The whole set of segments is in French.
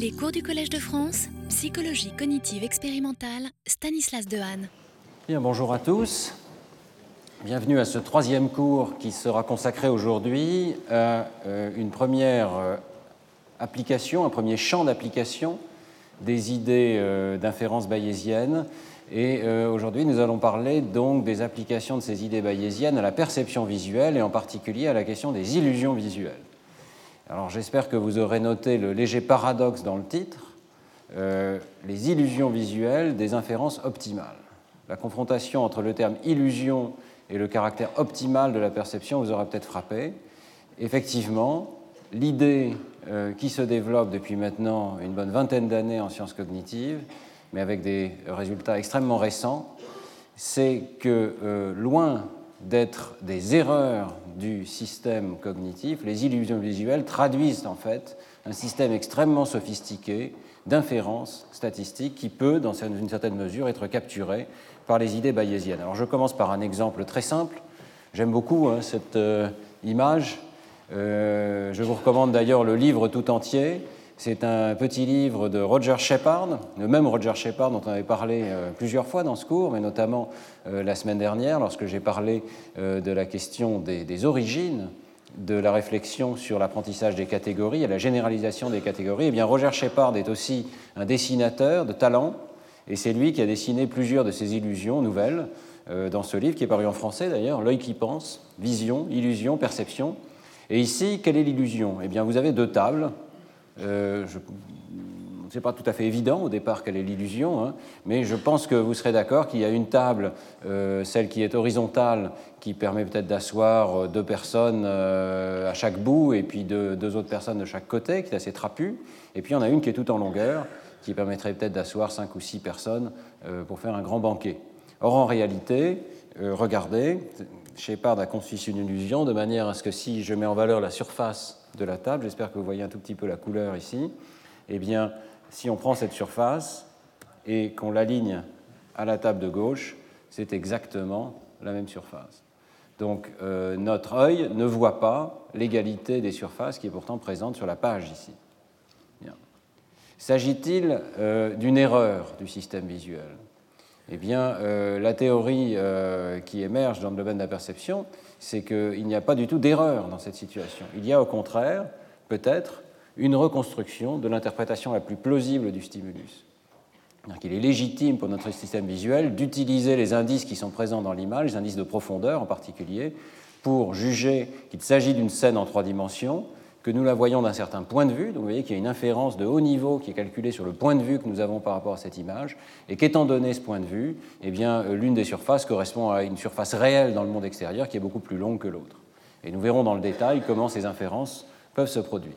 Les cours du Collège de France, psychologie cognitive expérimentale, Stanislas Dehaene. Bien, bonjour à tous. Bienvenue à ce troisième cours qui sera consacré aujourd'hui à une première application, un premier champ d'application des idées d'inférence bayésienne. Et aujourd'hui, nous allons parler donc des applications de ces idées bayésiennes à la perception visuelle et en particulier à la question des illusions visuelles. Alors j'espère que vous aurez noté le léger paradoxe dans le titre, les illusions visuelles des inférences optimales. La confrontation entre le terme illusion et le caractère optimal de la perception vous aura peut-être frappé. Effectivement, l'idée qui se développe depuis maintenant une bonne vingtaine d'années en sciences cognitives, mais avec des résultats extrêmement récents, c'est que loin d'être des erreurs du système cognitif, les illusions visuelles traduisent en fait un système extrêmement sophistiqué d'inférence statistique qui peut, dans une certaine mesure, être capturé par les idées bayésiennes. Alors je commence par un exemple très simple. J'aime beaucoup cette image. Je vous recommande d'ailleurs le livre tout entier. C'est un petit livre de Roger Shepard, le même Roger Shepard dont on avait parlé plusieurs fois dans ce cours, mais notamment la semaine dernière lorsque j'ai parlé de la question des origines de la réflexion sur l'apprentissage des catégories et la généralisation des catégories. Eh bien, Roger Shepard est aussi un dessinateur de talent, et c'est lui qui a dessiné plusieurs de ces illusions nouvelles dans ce livre qui est paru en français d'ailleurs, L'œil qui pense, vision, illusion, perception. Et ici, quelle est l'illusion ? Eh bien, vous avez deux tables. C'est pas tout à fait évident au départ quelle est l'illusion, mais je pense que vous serez d'accord qu'il y a une table, celle qui est horizontale, qui permet peut-être d'asseoir deux personnes à chaque bout et puis deux autres personnes de chaque côté, qui est assez trapue. Et puis il y en a une qui est toute en longueur, qui permettrait peut-être d'asseoir 5 ou 6 personnes pour faire un grand banquet. Or en réalité, regardez, Shepard a conçu une illusion de manière à ce que si je mets en valeur la surface de la table, j'espère que vous voyez un tout petit peu la couleur ici, eh bien, si on prend cette surface et qu'on l'aligne à la table de gauche, c'est exactement la même surface. Donc, notre œil ne voit pas l'égalité des surfaces qui est pourtant présente sur la page ici. Bien. S'agit-il d'une erreur du système visuel ? Eh bien, la théorie qui émerge dans le domaine de la perception, c'est qu'il n'y a pas du tout d'erreur dans cette situation. Il y a au contraire, peut-être, une reconstruction de l'interprétation la plus plausible du stimulus. Il est légitime pour notre système visuel d'utiliser les indices qui sont présents dans l'image, les indices de profondeur en particulier, pour juger qu'il s'agit d'une scène en 3 dimensions, que nous la voyons d'un certain point de vue. Donc vous voyez qu'il y a une inférence de haut niveau qui est calculée sur le point de vue que nous avons par rapport à cette image, et qu'étant donné ce point de vue, eh bien, l'une des surfaces correspond à une surface réelle dans le monde extérieur qui est beaucoup plus longue que l'autre. Et nous verrons dans le détail comment ces inférences peuvent se produire.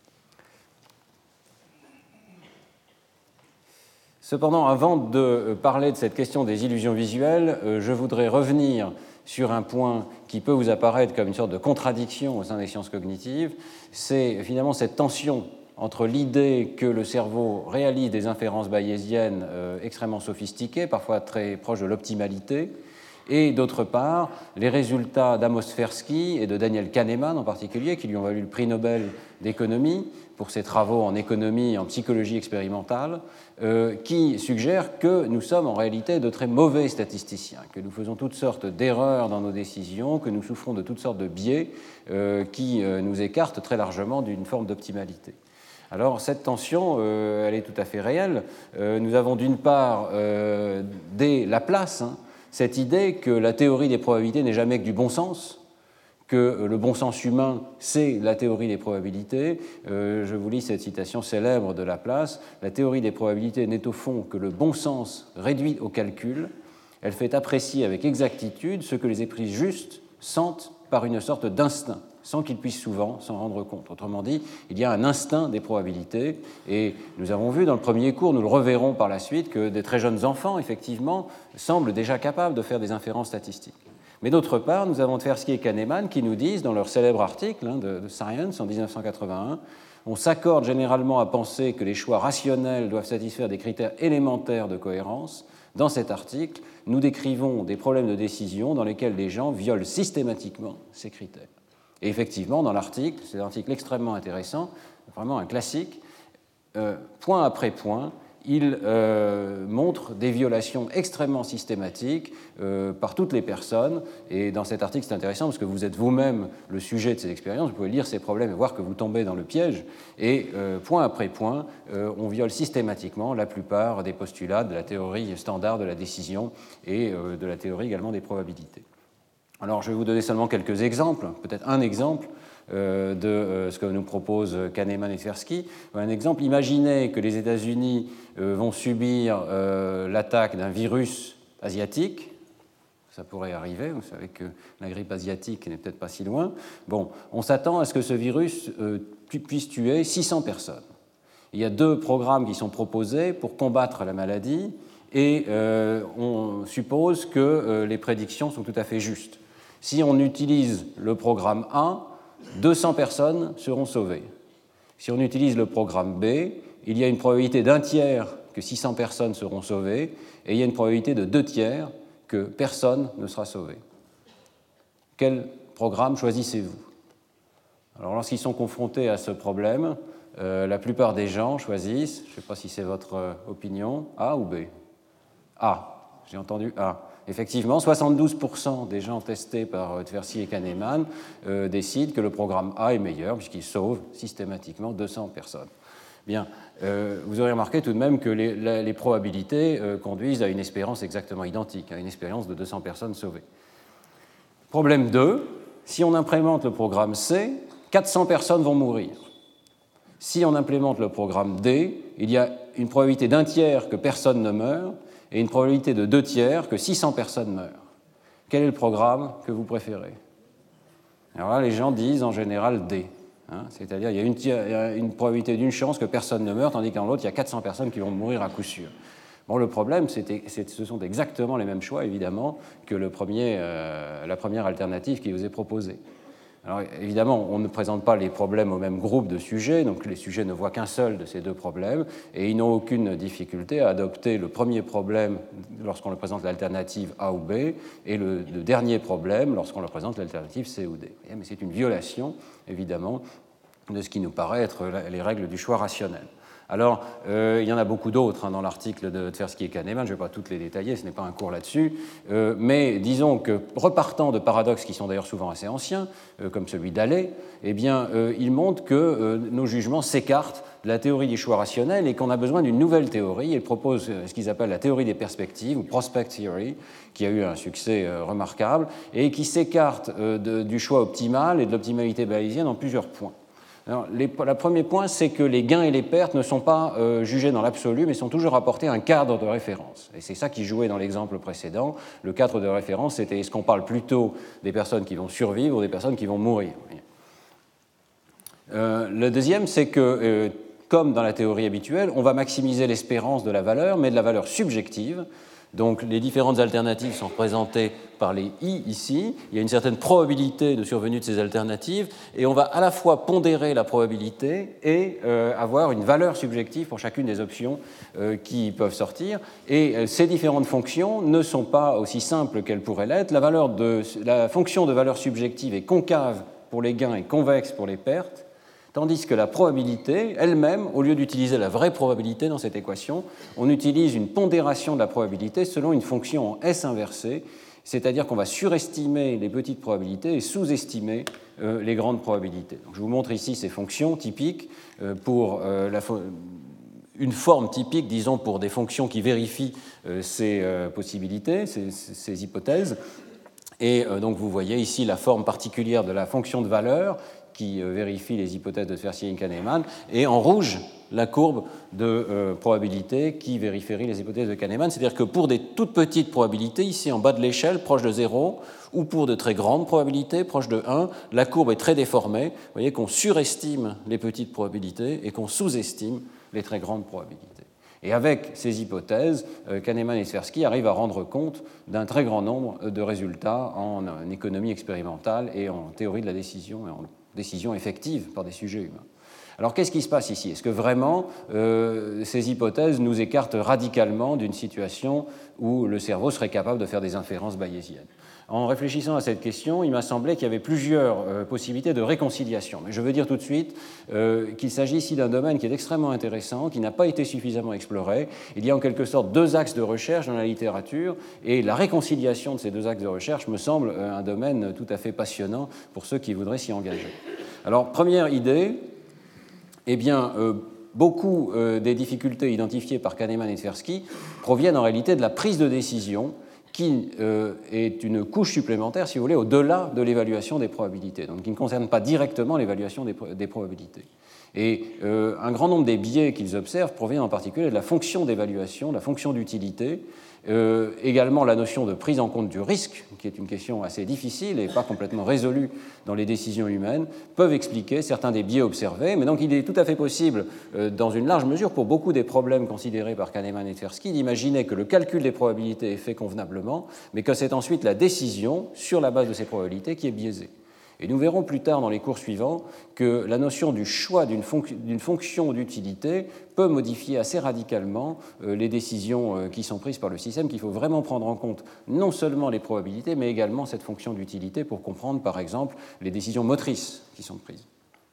Cependant, avant de parler de cette question des illusions visuelles, je voudrais revenir sur un point qui peut vous apparaître comme une sorte de contradiction au sein des sciences cognitives, c'est finalement cette tension entre l'idée que le cerveau réalise des inférences bayésiennes extrêmement sophistiquées, parfois très proches de l'optimalité, et d'autre part, les résultats d'Amos Tversky et de Daniel Kahneman en particulier, qui lui ont valu le prix Nobel d'économie pour ses travaux en économie et en psychologie expérimentale, qui suggèrent que nous sommes en réalité de très mauvais statisticiens, que nous faisons toutes sortes d'erreurs dans nos décisions, que nous souffrons de toutes sortes de biais qui nous écartent très largement d'une forme d'optimalité. Alors cette tension, elle est tout à fait réelle. Nous avons d'une part, dès Laplace, cette idée que la théorie des probabilités n'est jamais que du bon sens, que le bon sens humain, c'est la théorie des probabilités. Je vous lis cette citation célèbre de Laplace. « La théorie des probabilités n'est au fond que le bon sens réduit au calcul. Elle fait apprécier avec exactitude ce que les esprits justes sentent par une sorte d'instinct, sans qu'ils puissent souvent s'en rendre compte. » Autrement dit, il y a un instinct des probabilités, et nous avons vu dans le premier cours, nous le reverrons par la suite, que des très jeunes enfants, effectivement, semblent déjà capables de faire des inférences statistiques. Mais d'autre part, nous avons Tversky et Kahneman qui nous disent, dans leur célèbre article de Science en 1981, on s'accorde généralement à penser que les choix rationnels doivent satisfaire des critères élémentaires de cohérence. Dans cet article, nous décrivons des problèmes de décision dans lesquels les gens violent systématiquement ces critères. Et effectivement, dans l'article, c'est un article extrêmement intéressant, vraiment un classique, point après point, il montre des violations extrêmement systématiques par toutes les personnes. Et dans cet article, c'est intéressant parce que vous êtes vous-même le sujet de ces expériences. Vous pouvez lire ces problèmes et voir que vous tombez dans le piège. Et point après point, on viole systématiquement la plupart des postulats de la théorie standard de la décision et de la théorie également des probabilités. Alors, je vais vous donner seulement quelques exemples, peut-être un exemple de ce que nous proposent Kahneman et Tversky. Un exemple, imaginez que les États-Unis vont subir l'attaque d'un virus asiatique. Ça pourrait arriver, vous savez que la grippe asiatique n'est peut-être pas si loin. Bon, on s'attend à ce que ce virus puisse tuer 600 personnes. Il y a 2 programmes qui sont proposés pour combattre la maladie et on suppose que les prédictions sont tout à fait justes. Si on utilise le programme A, 200 personnes seront sauvées. Si on utilise le programme B, il y a une probabilité d'1 tiers que 600 personnes seront sauvées et il y a une probabilité de 2 tiers que personne ne sera sauvé. Quel programme choisissez-vous? Alors, lorsqu'ils sont confrontés à ce problème, la plupart des gens choisissent, je ne sais pas si c'est votre opinion, A ou B? A. J'ai entendu A. Effectivement, 72% des gens testés par Tversky et Kahneman décident que le programme A est meilleur puisqu'il sauve systématiquement 200 personnes. Bien, vous aurez remarqué tout de même que les probabilités conduisent à une espérance exactement identique, à une espérance de 200 personnes sauvées. Problème 2, si on implémente le programme C, 400 personnes vont mourir. Si on implémente le programme D, il y a une probabilité d'1 tiers que personne ne meure et une probabilité de 2 tiers que 600 personnes meurent. Quel est le programme que vous préférez? Alors là, les gens disent en général D. C'est-à-dire qu'il y a une probabilité d'une chance que personne ne meure, tandis qu'en l'autre, il y a 400 personnes qui vont mourir à coup sûr. Bon, le problème, ce sont exactement les mêmes choix, évidemment, que la première alternative qui vous est proposée. Alors, évidemment, on ne présente pas les problèmes au même groupe de sujets, donc les sujets ne voient qu'un seul de ces 2 problèmes, et ils n'ont aucune difficulté à adopter le premier problème lorsqu'on leur présente l'alternative A ou B, et le dernier problème lorsqu'on leur présente l'alternative C ou D. Mais c'est une violation, évidemment, de ce qui nous paraît être les règles du choix rationnel. Alors, il y en a beaucoup d'autres dans l'article de Tversky et Kahneman, je ne vais pas toutes les détailler, ce n'est pas un cours là-dessus, mais disons que, repartant de paradoxes qui sont d'ailleurs souvent assez anciens, comme celui d'Halley, eh bien, il montre que nos jugements s'écartent de la théorie du choix rationnel et qu'on a besoin d'une nouvelle théorie. Il propose ce qu'ils appellent la théorie des perspectives, ou prospect theory, qui a eu un succès remarquable, et qui s'écarte du choix optimal et de l'optimalité bayésienne en plusieurs points. Alors, le premier point, c'est que les gains et les pertes ne sont pas jugés dans l'absolu, mais sont toujours rapportés à un cadre de référence. Et c'est ça qui jouait dans l'exemple précédent. Le cadre de référence, c'était est-ce qu'on parle plutôt des personnes qui vont survivre ou des personnes qui vont mourir. Le deuxième, c'est que, comme dans la théorie habituelle, on va maximiser l'espérance de la valeur, mais de la valeur subjective. Donc les différentes alternatives sont représentées par les I ici. Il y a une certaine probabilité de survenue de ces alternatives et on va à la fois pondérer la probabilité et avoir une valeur subjective pour chacune des options qui peuvent sortir. Et ces différentes fonctions ne sont pas aussi simples qu'elles pourraient l'être. La fonction de valeur subjective est concave pour les gains et convexe pour les pertes. Tandis que la probabilité elle-même, au lieu d'utiliser la vraie probabilité dans cette équation, on utilise une pondération de la probabilité selon une fonction en S inversée, c'est-à-dire qu'on va surestimer les petites probabilités et sous-estimer les grandes probabilités. Donc, je vous montre ici ces fonctions typiques pour une forme typique, disons, pour des fonctions qui vérifient ces possibilités, ces hypothèses. Et donc, vous voyez ici la forme particulière de la fonction de valeur qui vérifie les hypothèses de Tversky et Kahneman, et en rouge, la courbe de probabilité qui vérifierait les hypothèses de Kahneman. C'est-à-dire que pour des toutes petites probabilités, ici en bas de l'échelle, proche de 0, ou pour de très grandes probabilités, proche de 1, la courbe est très déformée. Vous voyez qu'on surestime les petites probabilités et qu'on sous-estime les très grandes probabilités. Et avec ces hypothèses, Kahneman et Tversky arrivent à rendre compte d'un très grand nombre de résultats en économie expérimentale et en théorie de la décision et en décision effective par des sujets humains. Alors qu'est-ce qui se passe ici? Est-ce que vraiment ces hypothèses nous écartent radicalement d'une situation où le cerveau serait capable de faire des inférences bayésiennes? en réfléchissant à cette question, il m'a semblé qu'il y avait plusieurs possibilités de réconciliation. Mais je veux dire tout de suite qu'il s'agit ici d'un domaine qui est extrêmement intéressant, qui n'a pas été suffisamment exploré. Il y a en quelque sorte deux axes de recherche dans la littérature, et la réconciliation de ces deux axes de recherche me semble un domaine tout à fait passionnant pour ceux qui voudraient s'y engager. Alors, première idée, eh bien, beaucoup des difficultés identifiées par Kahneman et Tversky proviennent en réalité de la prise de décision qui est une couche supplémentaire, si vous voulez, au-delà de l'évaluation des probabilités, donc qui ne concerne pas directement l'évaluation des probabilités. Et un grand nombre des biais qu'ils observent proviennent en particulier de la fonction d'évaluation, de la fonction d'utilité, également la notion de prise en compte du risque, qui est une question assez difficile et pas complètement résolue dans les décisions humaines, peuvent expliquer certains des biais observés. Mais donc il est tout à fait possible, dans une large mesure, pour beaucoup des problèmes considérés par Kahneman et Tversky, d'imaginer que le calcul des probabilités est fait convenablement, mais que c'est ensuite la décision, sur la base de ces probabilités, qui est biaisée. Et nous verrons plus tard dans les cours suivants que la notion du choix d'une fonction d'utilité peut modifier assez radicalement les décisions qui sont prises par le système, qu'il faut vraiment prendre en compte non seulement les probabilités, mais également cette fonction d'utilité pour comprendre, par exemple, les décisions motrices qui sont prises.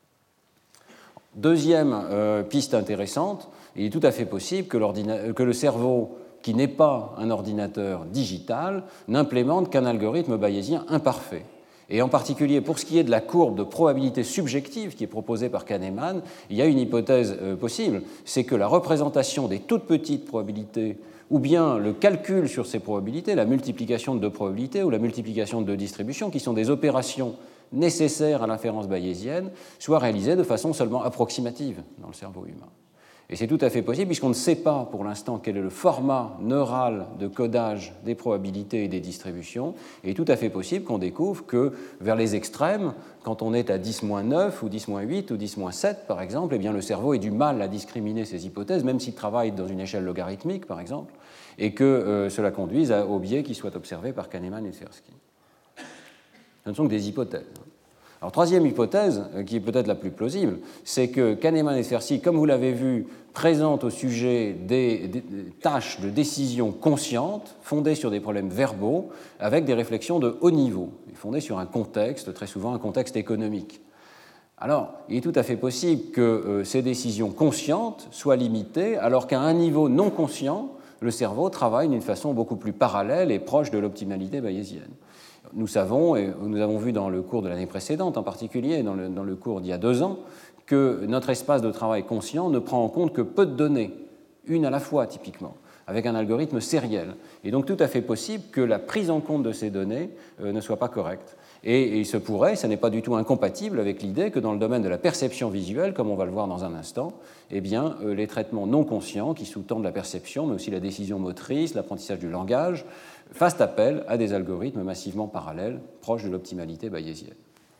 Deuxième piste intéressante, il est tout à fait possible que le cerveau, qui n'est pas un ordinateur digital, n'implémente qu'un algorithme bayésien imparfait. Et en particulier, pour ce qui est de la courbe de probabilité subjective qui est proposée par Kahneman, il y a une hypothèse possible, c'est que la représentation des toutes petites probabilités, ou bien le calcul sur ces probabilités, la multiplication de deux probabilités ou la multiplication de deux distributions, qui sont des opérations nécessaires à l'inférence bayésienne, soit réalisées de façon seulement approximative dans le cerveau humain. Et c'est tout à fait possible, puisqu'on ne sait pas pour l'instant quel est le format neural de codage des probabilités et des distributions. Et il est tout à fait possible qu'on découvre que vers les extrêmes, quand on est à 10-9 ou 10-8 ou 10-7 par exemple, eh bien, le cerveau a du mal à discriminer ces hypothèses, même s'il travaille dans une échelle logarithmique par exemple, et que cela conduise au biais qui soit observé par Kahneman et Tversky. Ce ne sont que des hypothèses. Alors, troisième hypothèse, qui est peut-être la plus plausible, c'est que Kahneman et Tversky, comme vous l'avez vu, présentent au sujet des tâches de décision conscientes, fondées sur des problèmes verbaux, avec des réflexions de haut niveau, fondées sur un contexte, très souvent un contexte économique. Alors, il est tout à fait possible que ces décisions conscientes soient limitées, alors qu'à un niveau non conscient, le cerveau travaille d'une façon beaucoup plus parallèle et proche de l'optimalité bayésienne. Nous savons, et nous avons vu dans le cours de l'année précédente en particulier, dans le cours d'il y a 2 ans, que notre espace de travail conscient ne prend en compte que peu de données, une à la fois typiquement, avec un algorithme sériel. Et donc tout à fait possible que la prise en compte de ces données ne soit pas correcte. Et il se pourrait, ça n'est pas du tout incompatible avec l'idée que dans le domaine de la perception visuelle, comme on va le voir dans un instant, eh bien, les traitements non conscients qui sous-tendent la perception, mais aussi la décision motrice, l'apprentissage du langage, fassent appel à des algorithmes massivement parallèles, proches de l'optimalité bayésienne.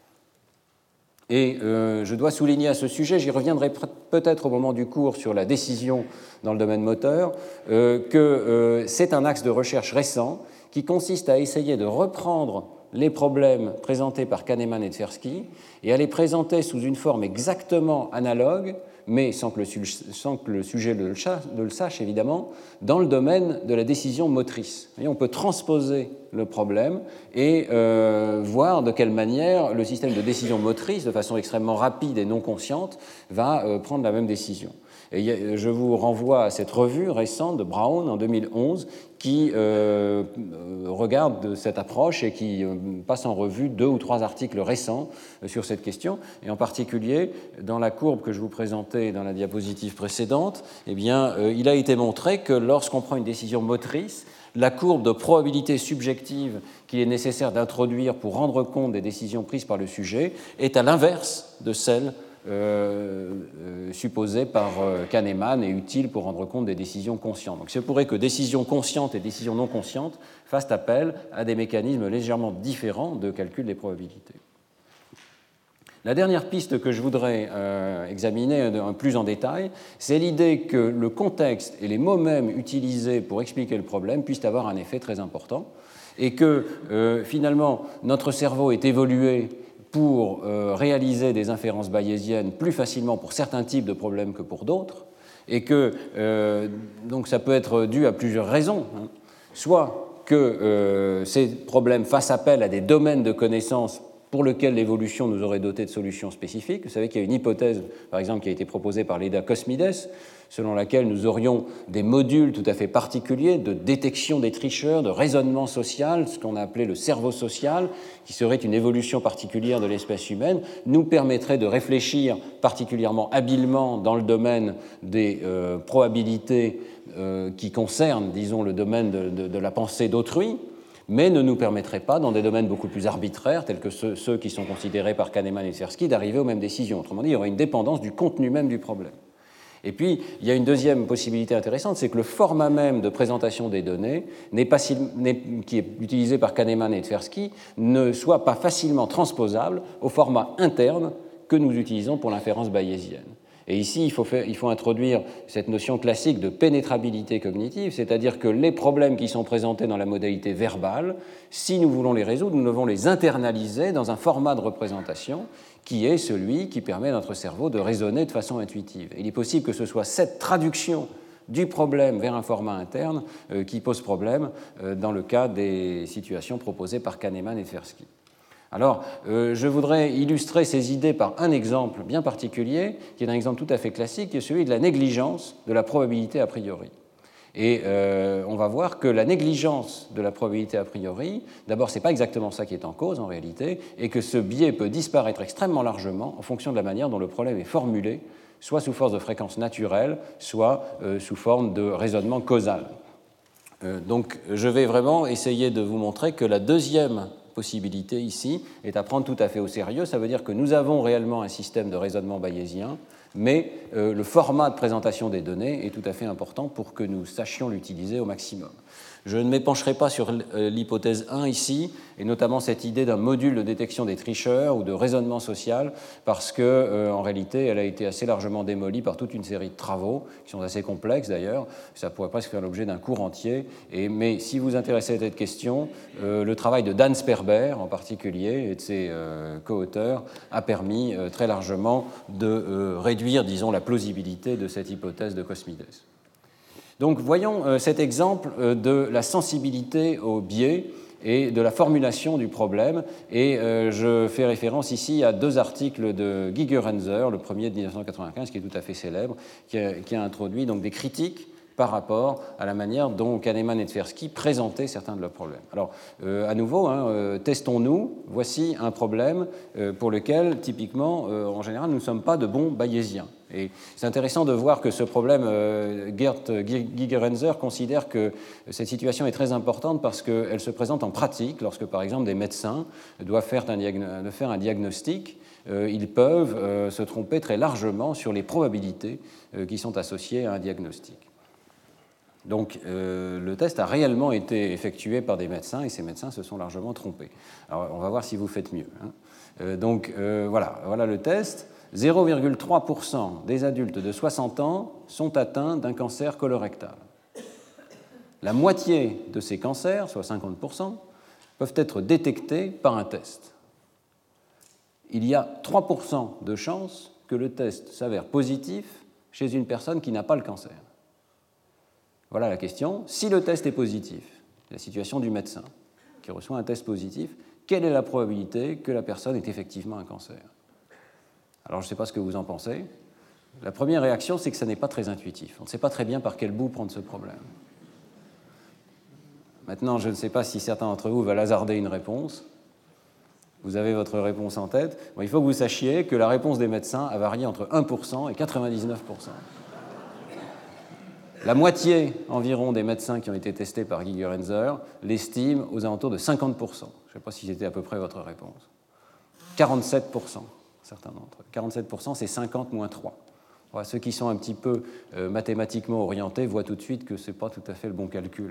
Et je dois souligner à ce sujet, j'y reviendrai peut-être au moment du cours sur la décision dans le domaine moteur, que c'est un axe de recherche récent qui consiste à essayer de reprendre les problèmes présentés par Kahneman et Tversky et à les présenter sous une forme exactement analogue, mais sans que le sujet le sache évidemment, dans le domaine de la décision motrice. Et on peut transposer le problème et voir de quelle manière le système de décision motrice, de façon extrêmement rapide et non consciente, va prendre la même décision. Et je vous renvoie à cette revue récente de Brown en 2011 qui regarde cette approche et qui passe en revue 2 ou 3 articles récents sur cette question. Et en particulier, dans la courbe que je vous présentais dans la diapositive précédente, eh bien, il a été montré que lorsqu'on prend une décision motrice, la courbe de probabilité subjective qu'il est nécessaire d'introduire pour rendre compte des décisions prises par le sujet est à l'inverse de celle supposée par Kahneman et utile pour rendre compte des décisions conscientes. Donc, il se pourrait que décisions conscientes et décisions non conscientes fassent appel à des mécanismes légèrement différents de calcul des probabilités. La dernière piste que je voudrais examiner plus en détail, c'est l'idée que le contexte et les mots mêmes utilisés pour expliquer le problème puissent avoir un effet très important et que finalement notre cerveau est évolué pour réaliser des inférences bayésiennes plus facilement pour certains types de problèmes que pour d'autres, et que donc ça peut être dû à plusieurs raisons. Soit que ces problèmes fassent appel à des domaines de connaissances pour lesquels l'évolution nous aurait doté de solutions spécifiques. Vous savez qu'il y a une hypothèse, par exemple, qui a été proposée par Leda Cosmides, selon laquelle nous aurions des modules tout à fait particuliers de détection des tricheurs, de raisonnement social, ce qu'on a appelé le cerveau social, qui serait une évolution particulière de l'espèce humaine, nous permettrait de réfléchir particulièrement habilement dans le domaine des probabilités qui concernent, disons, le domaine de la pensée d'autrui, mais ne nous permettrait pas, dans des domaines beaucoup plus arbitraires, tels que ceux qui sont considérés par Kahneman et Tversky, d'arriver aux mêmes décisions. Autrement dit, il y aurait une dépendance du contenu même du problème. Et puis, il y a une deuxième possibilité intéressante, c'est que le format même de présentation des données, qui est utilisé par Kahneman et Tversky, ne soit pas facilement transposable au format interne que nous utilisons pour l'inférence bayésienne. Et ici, il faut introduire cette notion classique de pénétrabilité cognitive, c'est-à-dire que les problèmes qui sont présentés dans la modalité verbale, si nous voulons les résoudre, nous devons les internaliser dans un format de représentation qui est celui qui permet à notre cerveau de raisonner de façon intuitive. Et il est possible que ce soit cette traduction du problème vers un format interne qui pose problème dans le cas des situations proposées par Kahneman et Tversky. Alors, je voudrais illustrer ces idées par un exemple bien particulier, qui est un exemple tout à fait classique, qui est celui de la négligence de la probabilité a priori. Et on va voir que la négligence de la probabilité a priori, d'abord, ce n'est pas exactement ça qui est en cause en réalité, et que ce biais peut disparaître extrêmement largement en fonction de la manière dont le problème est formulé, soit sous forme de fréquence naturelle, soit sous forme de raisonnement causal. Donc, je vais vraiment essayer de vous montrer que la deuxième possibilité ici est à prendre tout à fait au sérieux. Ça veut dire que nous avons réellement un système de raisonnement bayésien, mais le format de présentation des données est tout à fait important pour que nous sachions l'utiliser au maximum. Je ne m'épancherai pas sur l'hypothèse 1 ici, et notamment cette idée d'un module de détection des tricheurs ou de raisonnement social, parce qu'en réalité, elle a été assez largement démolie par toute une série de travaux, qui sont assez complexes d'ailleurs. Ça pourrait presque faire l'objet d'un cours entier. Mais si vous vous intéressez à cette question, le travail de Dan Sperber, en particulier, et de ses co-auteurs, a permis très largement de réduire, disons, la plausibilité de cette hypothèse de Cosmides. Donc voyons cet exemple de la sensibilité au biais et de la formulation du problème. Et je fais référence ici à deux articles de Gigerenzer, le premier de 1995, qui est tout à fait célèbre, qui a introduit donc des critiques par rapport à la manière dont Kahneman et Tversky présentaient certains de leurs problèmes. Alors, à nouveau, testons-nous. Voici un problème pour lequel, typiquement, en général, nous ne sommes pas de bons bayésiens. Et c'est intéressant de voir que ce problème, Gert Gigerenzer considère que cette situation est très importante parce qu'elle se présente en pratique lorsque, par exemple, des médecins doivent faire un diagnostic. Ils peuvent se tromper très largement sur les probabilités qui sont associées à un diagnostic. Donc, le test a réellement été effectué par des médecins et ces médecins se sont largement trompés. Alors, on va voir si vous faites mieux. Voilà le test. 0,3% des adultes de 60 ans sont atteints d'un cancer colorectal. La moitié de ces cancers, soit 50%, peuvent être détectés par un test. Il y a 3% de chances que le test s'avère positif chez une personne qui n'a pas le cancer. Voilà la question. Si le test est positif, la situation du médecin qui reçoit un test positif, quelle est la probabilité que la personne ait effectivement un cancer ? Alors, je ne sais pas ce que vous en pensez. La première réaction, c'est que ça n'est pas très intuitif. On ne sait pas très bien par quel bout prendre ce problème. Maintenant, je ne sais pas si certains d'entre vous veulent hasarder une réponse. Vous avez votre réponse en tête. Bon, il faut que vous sachiez que la réponse des médecins a varié entre 1% et 99%. La moitié environ des médecins qui ont été testés par Gigerenzer l'estiment aux alentours de 50%. Je ne sais pas si c'était à peu près votre réponse. 47%. Certains d'entre eux. 47%, c'est 50 moins 3. Voilà, ceux qui sont un petit peu mathématiquement orientés voient tout de suite que ce n'est pas tout à fait le bon calcul.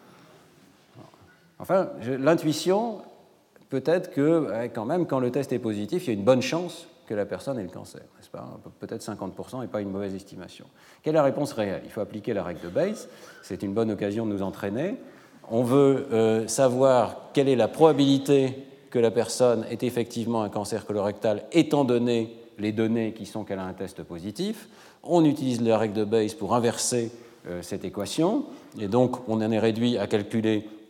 Enfin, l'intuition, peut-être que quand même, quand le test est positif, il y a une bonne chance que la personne ait le cancer, n'est-ce pas ? Peut-être 50% et pas une mauvaise estimation. Quelle est la réponse réelle ? Il faut appliquer la règle de Bayes. C'est une bonne occasion de nous entraîner. On veut savoir quelle est la probabilité que la personne ait effectivement un cancer colorectal, étant donné les données qui sont qu'elle a un test positif. On utilise la règle de Bayes pour inverser cette équation, et donc on en est réduit à calculer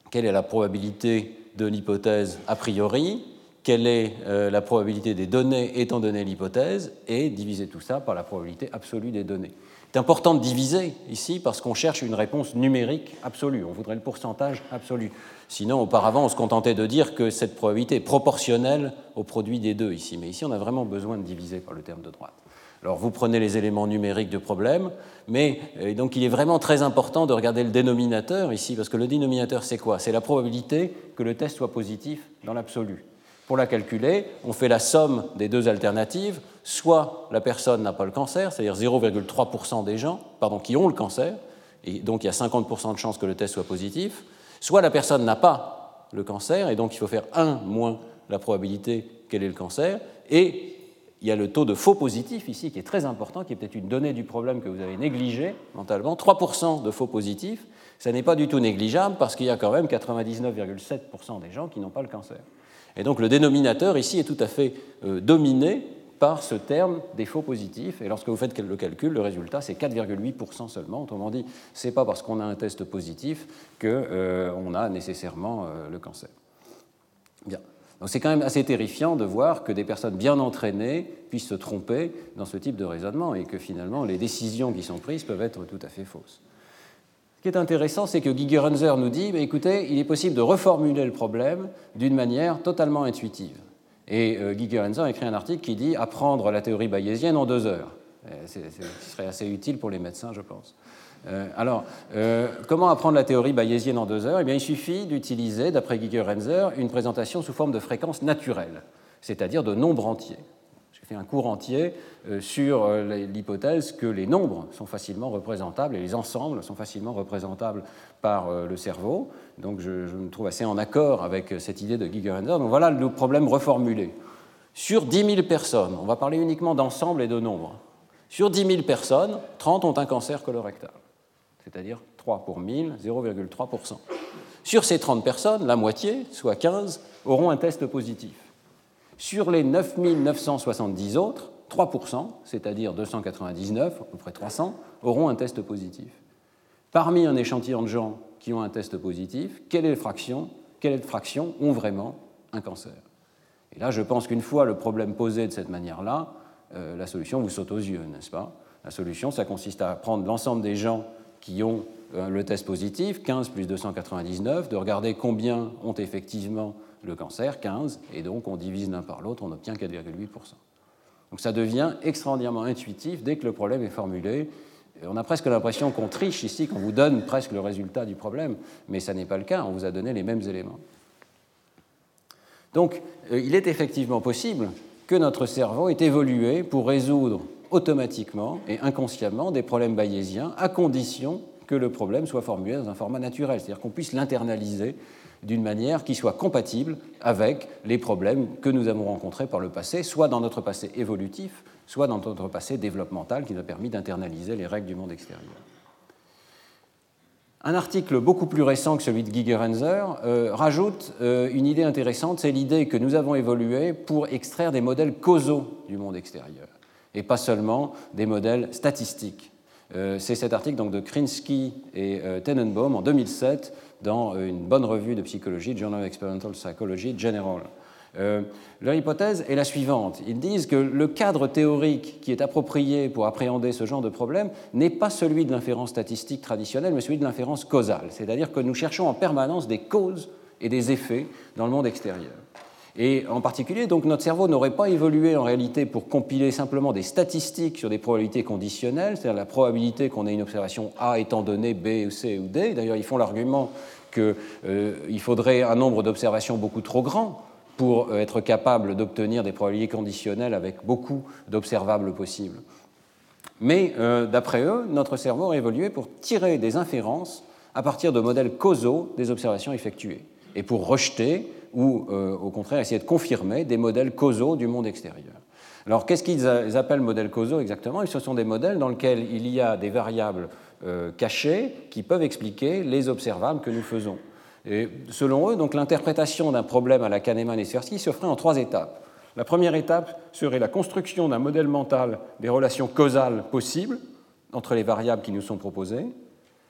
quelle est la probabilité de l'hypothèse a priori, quelle est la probabilité des données étant donné l'hypothèse, et diviser tout ça par la probabilité absolue des données. C'est important de diviser ici parce qu'on cherche une réponse numérique absolue, on voudrait le pourcentage absolu. Sinon, auparavant, on se contentait de dire que cette probabilité est proportionnelle au produit des deux ici, mais ici on a vraiment besoin de diviser par le terme de droite. Alors vous prenez les éléments numériques du problème, mais donc il est vraiment très important de regarder le dénominateur ici, parce que le dénominateur c'est quoi? C'est la probabilité que le test soit positif dans l'absolu. Pour la calculer, on fait la somme des deux alternatives, soit la personne n'a pas le cancer, c'est-à-dire 0,3% des gens qui ont le cancer, et donc il y a 50% de chances que le test soit positif, soit la personne n'a pas le cancer, et donc il faut faire 1 moins la probabilité qu'elle ait le cancer, et il y a le taux de faux positifs ici qui est très important, qui est peut-être une donnée du problème que vous avez négligée mentalement. 3% de faux positifs, ça n'est pas du tout négligeable parce qu'il y a quand même 99,7% des gens qui n'ont pas le cancer. Et donc le dénominateur ici est tout à fait dominé par ce terme des faux positifs. Et lorsque vous faites le calcul, le résultat c'est 4,8% seulement. Autrement dit, ce n'est pas parce qu'on a un test positif qu'on a nécessairement le cancer. Bien. Donc c'est quand même assez terrifiant de voir que des personnes bien entraînées puissent se tromper dans ce type de raisonnement et que finalement les décisions qui sont prises peuvent être tout à fait fausses. Ce qui est intéressant, c'est que Gigerenzer nous dit écoutez, il est possible de reformuler le problème d'une manière totalement intuitive. Et Gigerenzer a écrit un article qui dit apprendre la théorie bayésienne en 2 heures. Ce serait assez utile pour les médecins, je pense. Comment apprendre la théorie bayésienne en 2 heures? Eh bien, il suffit d'utiliser, d'après Gigerenzer, une présentation sous forme de fréquence naturelle, c'est-à-dire de nombres entiers. J'ai fait un cours entier sur l'hypothèse que les nombres sont facilement représentables et les ensembles sont facilement représentables par le cerveau. Donc, je me trouve assez en accord avec cette idée de Gigerenzer. Donc, voilà le problème reformulé. Sur 10 000 personnes, on va parler uniquement d'ensemble et de nombres. Sur 10 000 personnes, 30 ont un cancer colorectal, c'est-à-dire 3 pour 1000, 0,3%. Sur ces 30 personnes, la moitié, soit 15, auront un test positif. Sur les 9 970 autres, 3%, c'est-à-dire 299, à peu près 300, auront un test positif. Parmi un échantillon de gens qui ont un test positif, quelle fraction ont vraiment un cancer? Et là, je pense qu'une fois le problème posé de cette manière-là, la solution vous saute aux yeux, n'est-ce pas? La solution, ça consiste à prendre l'ensemble des gens qui ont le test positif, 15 plus 299, de regarder combien ont effectivement le cancer, 15, et donc on divise l'un par l'autre, on obtient 4,8%. Donc ça devient extraordinairement intuitif dès que le problème est formulé. On a presque l'impression qu'on triche ici, qu'on vous donne presque le résultat du problème, mais ça n'est pas le cas, on vous a donné les mêmes éléments. Donc il est effectivement possible que notre cerveau ait évolué pour résoudre automatiquement et inconsciemment des problèmes bayésiens à condition que le problème soit formulé dans un format naturel, c'est-à-dire qu'on puisse l'internaliser d'une manière qui soit compatible avec les problèmes que nous avons rencontrés par le passé, soit dans notre passé évolutif, soit dans notre passé développemental qui nous a permis d'internaliser les règles du monde extérieur. Un article beaucoup plus récent que celui de Gigerenzer rajoute une idée intéressante, c'est l'idée que nous avons évolué pour extraire des modèles causaux du monde extérieur, et pas seulement des modèles statistiques. C'est cet article donc, de Krinsky et Tenenbaum en 2007 dans une bonne revue de psychologie, Journal of Experimental Psychology General. Leur hypothèse est la suivante. Ils disent que le cadre théorique qui est approprié pour appréhender ce genre de problème n'est pas celui de l'inférence statistique traditionnelle, mais celui de l'inférence causale. C'est-à-dire que nous cherchons en permanence des causes et des effets dans le monde extérieur. Et en particulier, donc, notre cerveau n'aurait pas évolué en réalité pour compiler simplement des statistiques sur des probabilités conditionnelles, c'est-à-dire la probabilité qu'on ait une observation A étant donnée B ou C ou D. D'ailleurs, ils font l'argument qu'il faudrait un nombre d'observations beaucoup trop grand pour être capable d'obtenir des probabilités conditionnelles avec beaucoup d'observables possibles. Mais d'après eux, notre cerveau aurait évolué pour tirer des inférences à partir de modèles causaux des observations effectuées et pour rejeter ou au contraire essayer de confirmer des modèles causaux du monde extérieur. Alors qu'est-ce qu'ils appellent modèles causaux exactement? Ce sont des modèles dans lesquels il y a des variables cachées qui peuvent expliquer les observables que nous faisons. Et selon eux, donc, l'interprétation d'un problème à la Kahneman et Tversky se ferait en 3 étapes. La première étape serait la construction d'un modèle mental des relations causales possibles entre les variables qui nous sont proposées.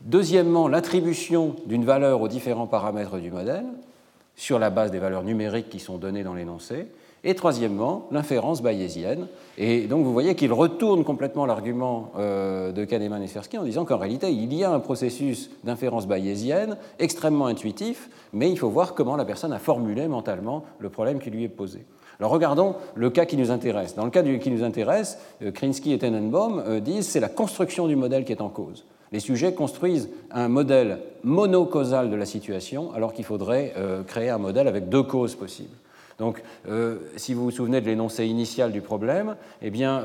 Deuxièmement, l'attribution d'une valeur aux différents paramètres du modèle sur la base des valeurs numériques qui sont données dans l'énoncé. Et troisièmement, l'inférence bayésienne. Et donc vous voyez qu'il retourne complètement l'argument de Kahneman et Tversky en disant qu'en réalité, il y a un processus d'inférence bayésienne extrêmement intuitif, mais il faut voir comment la personne a formulé mentalement le problème qui lui est posé. Alors regardons le cas qui nous intéresse. Dans le cas qui nous intéresse, Krinsky et Tenenbaum disent que c'est la construction du modèle qui est en cause. Les sujets construisent un modèle monocausal de la situation alors qu'il faudrait créer un modèle avec deux causes possibles. Donc, si vous vous souvenez de l'énoncé initial du problème, eh bien,